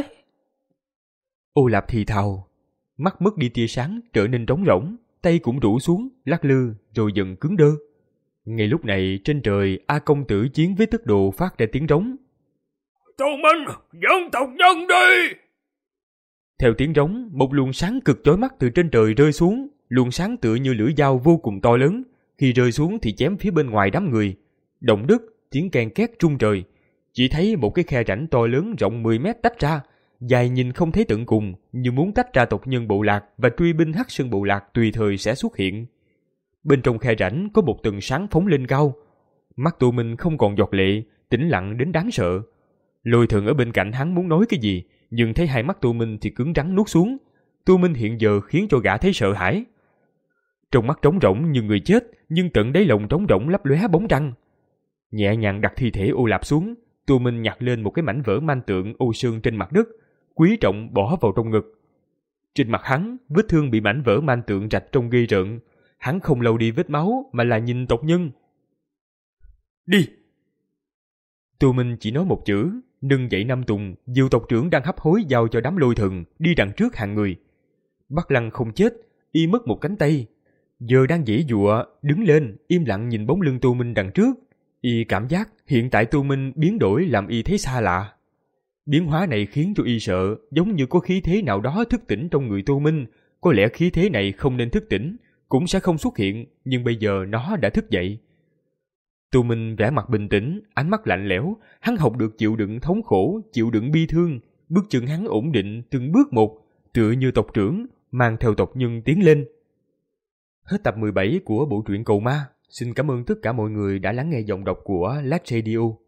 Ô Lạp thì thào, mắt mất đi tia sáng trở nên trống rỗng, tay cũng rũ xuống, lắc lư rồi dần cứng đơ. Ngay lúc này trên trời A Công tử chiến với Tức Độ phát ra tiếng rống. Tô Minh, dẫn tộc nhân đi! Theo tiếng rống, một luồng sáng cực chói mắt từ trên trời rơi xuống, luồng sáng tựa như lưỡi dao vô cùng to lớn. Khi rơi xuống thì chém phía bên ngoài đám người. Động đất, tiếng ken két rung trời. Chỉ thấy một cái khe rãnh to lớn rộng mười mét tách ra, dài nhìn không thấy tận cùng, như muốn tách ra tộc nhân bộ lạc và truy binh Hắc Sơn bộ lạc tùy thời sẽ xuất hiện. Bên trong khe rãnh có một tầng sáng phóng lên cao. Mắt Tô Minh không còn giọt lệ, tĩnh lặng đến đáng sợ. Lôi Thần ở bên cạnh hắn muốn nói cái gì, nhưng thấy hai mắt Tô Minh thì cứng rắn nuốt xuống. Tô Minh hiện giờ khiến cho gã thấy sợ hãi. Trong mắt trống rỗng như người chết, nhưng tận đáy lòng trống rỗng lấp lóe bóng răng. Nhẹ nhàng đặt thi thể Ô Lạp xuống, Tô Minh nhặt lên một cái mảnh vỡ man tượng ô sơn trên mặt đất, quý trọng bỏ vào trong ngực. Trên mặt hắn, vết thương bị mảnh vỡ man tượng rạch trông ghê rợn. Hắn không lau đi vết máu mà là nhìn tộc nhân. Đi! Tô Minh chỉ nói một chữ, nâng dậy Nam Tùng, diều tộc trưởng đang hấp hối giao cho đám Lôi Thần đi đằng trước hàng người. Bắc Lăng không chết, y mất một cánh tay, giờ đang giãy giụa đứng lên, im lặng nhìn bóng lưng Tô Minh đằng trước. Y cảm giác hiện tại Tô Minh biến đổi làm y thấy xa lạ. Biến hóa này khiến cho y sợ, giống như có khí thế nào đó thức tỉnh trong người Tô Minh. Có lẽ khí thế này không nên thức tỉnh, cũng sẽ không xuất hiện, nhưng bây giờ nó đã thức dậy. Tô Minh vẻ mặt bình tĩnh, ánh mắt lạnh lẽo, hắn học được chịu đựng thống khổ, chịu đựng bi thương, bước chân hắn ổn định từng bước một, tựa như tộc trưởng, mang theo tộc nhân tiến lên. Hết tập mười bảy của bộ truyện Cầu Ma. Xin cảm ơn tất cả mọi người đã lắng nghe giọng đọc của Lát Radio.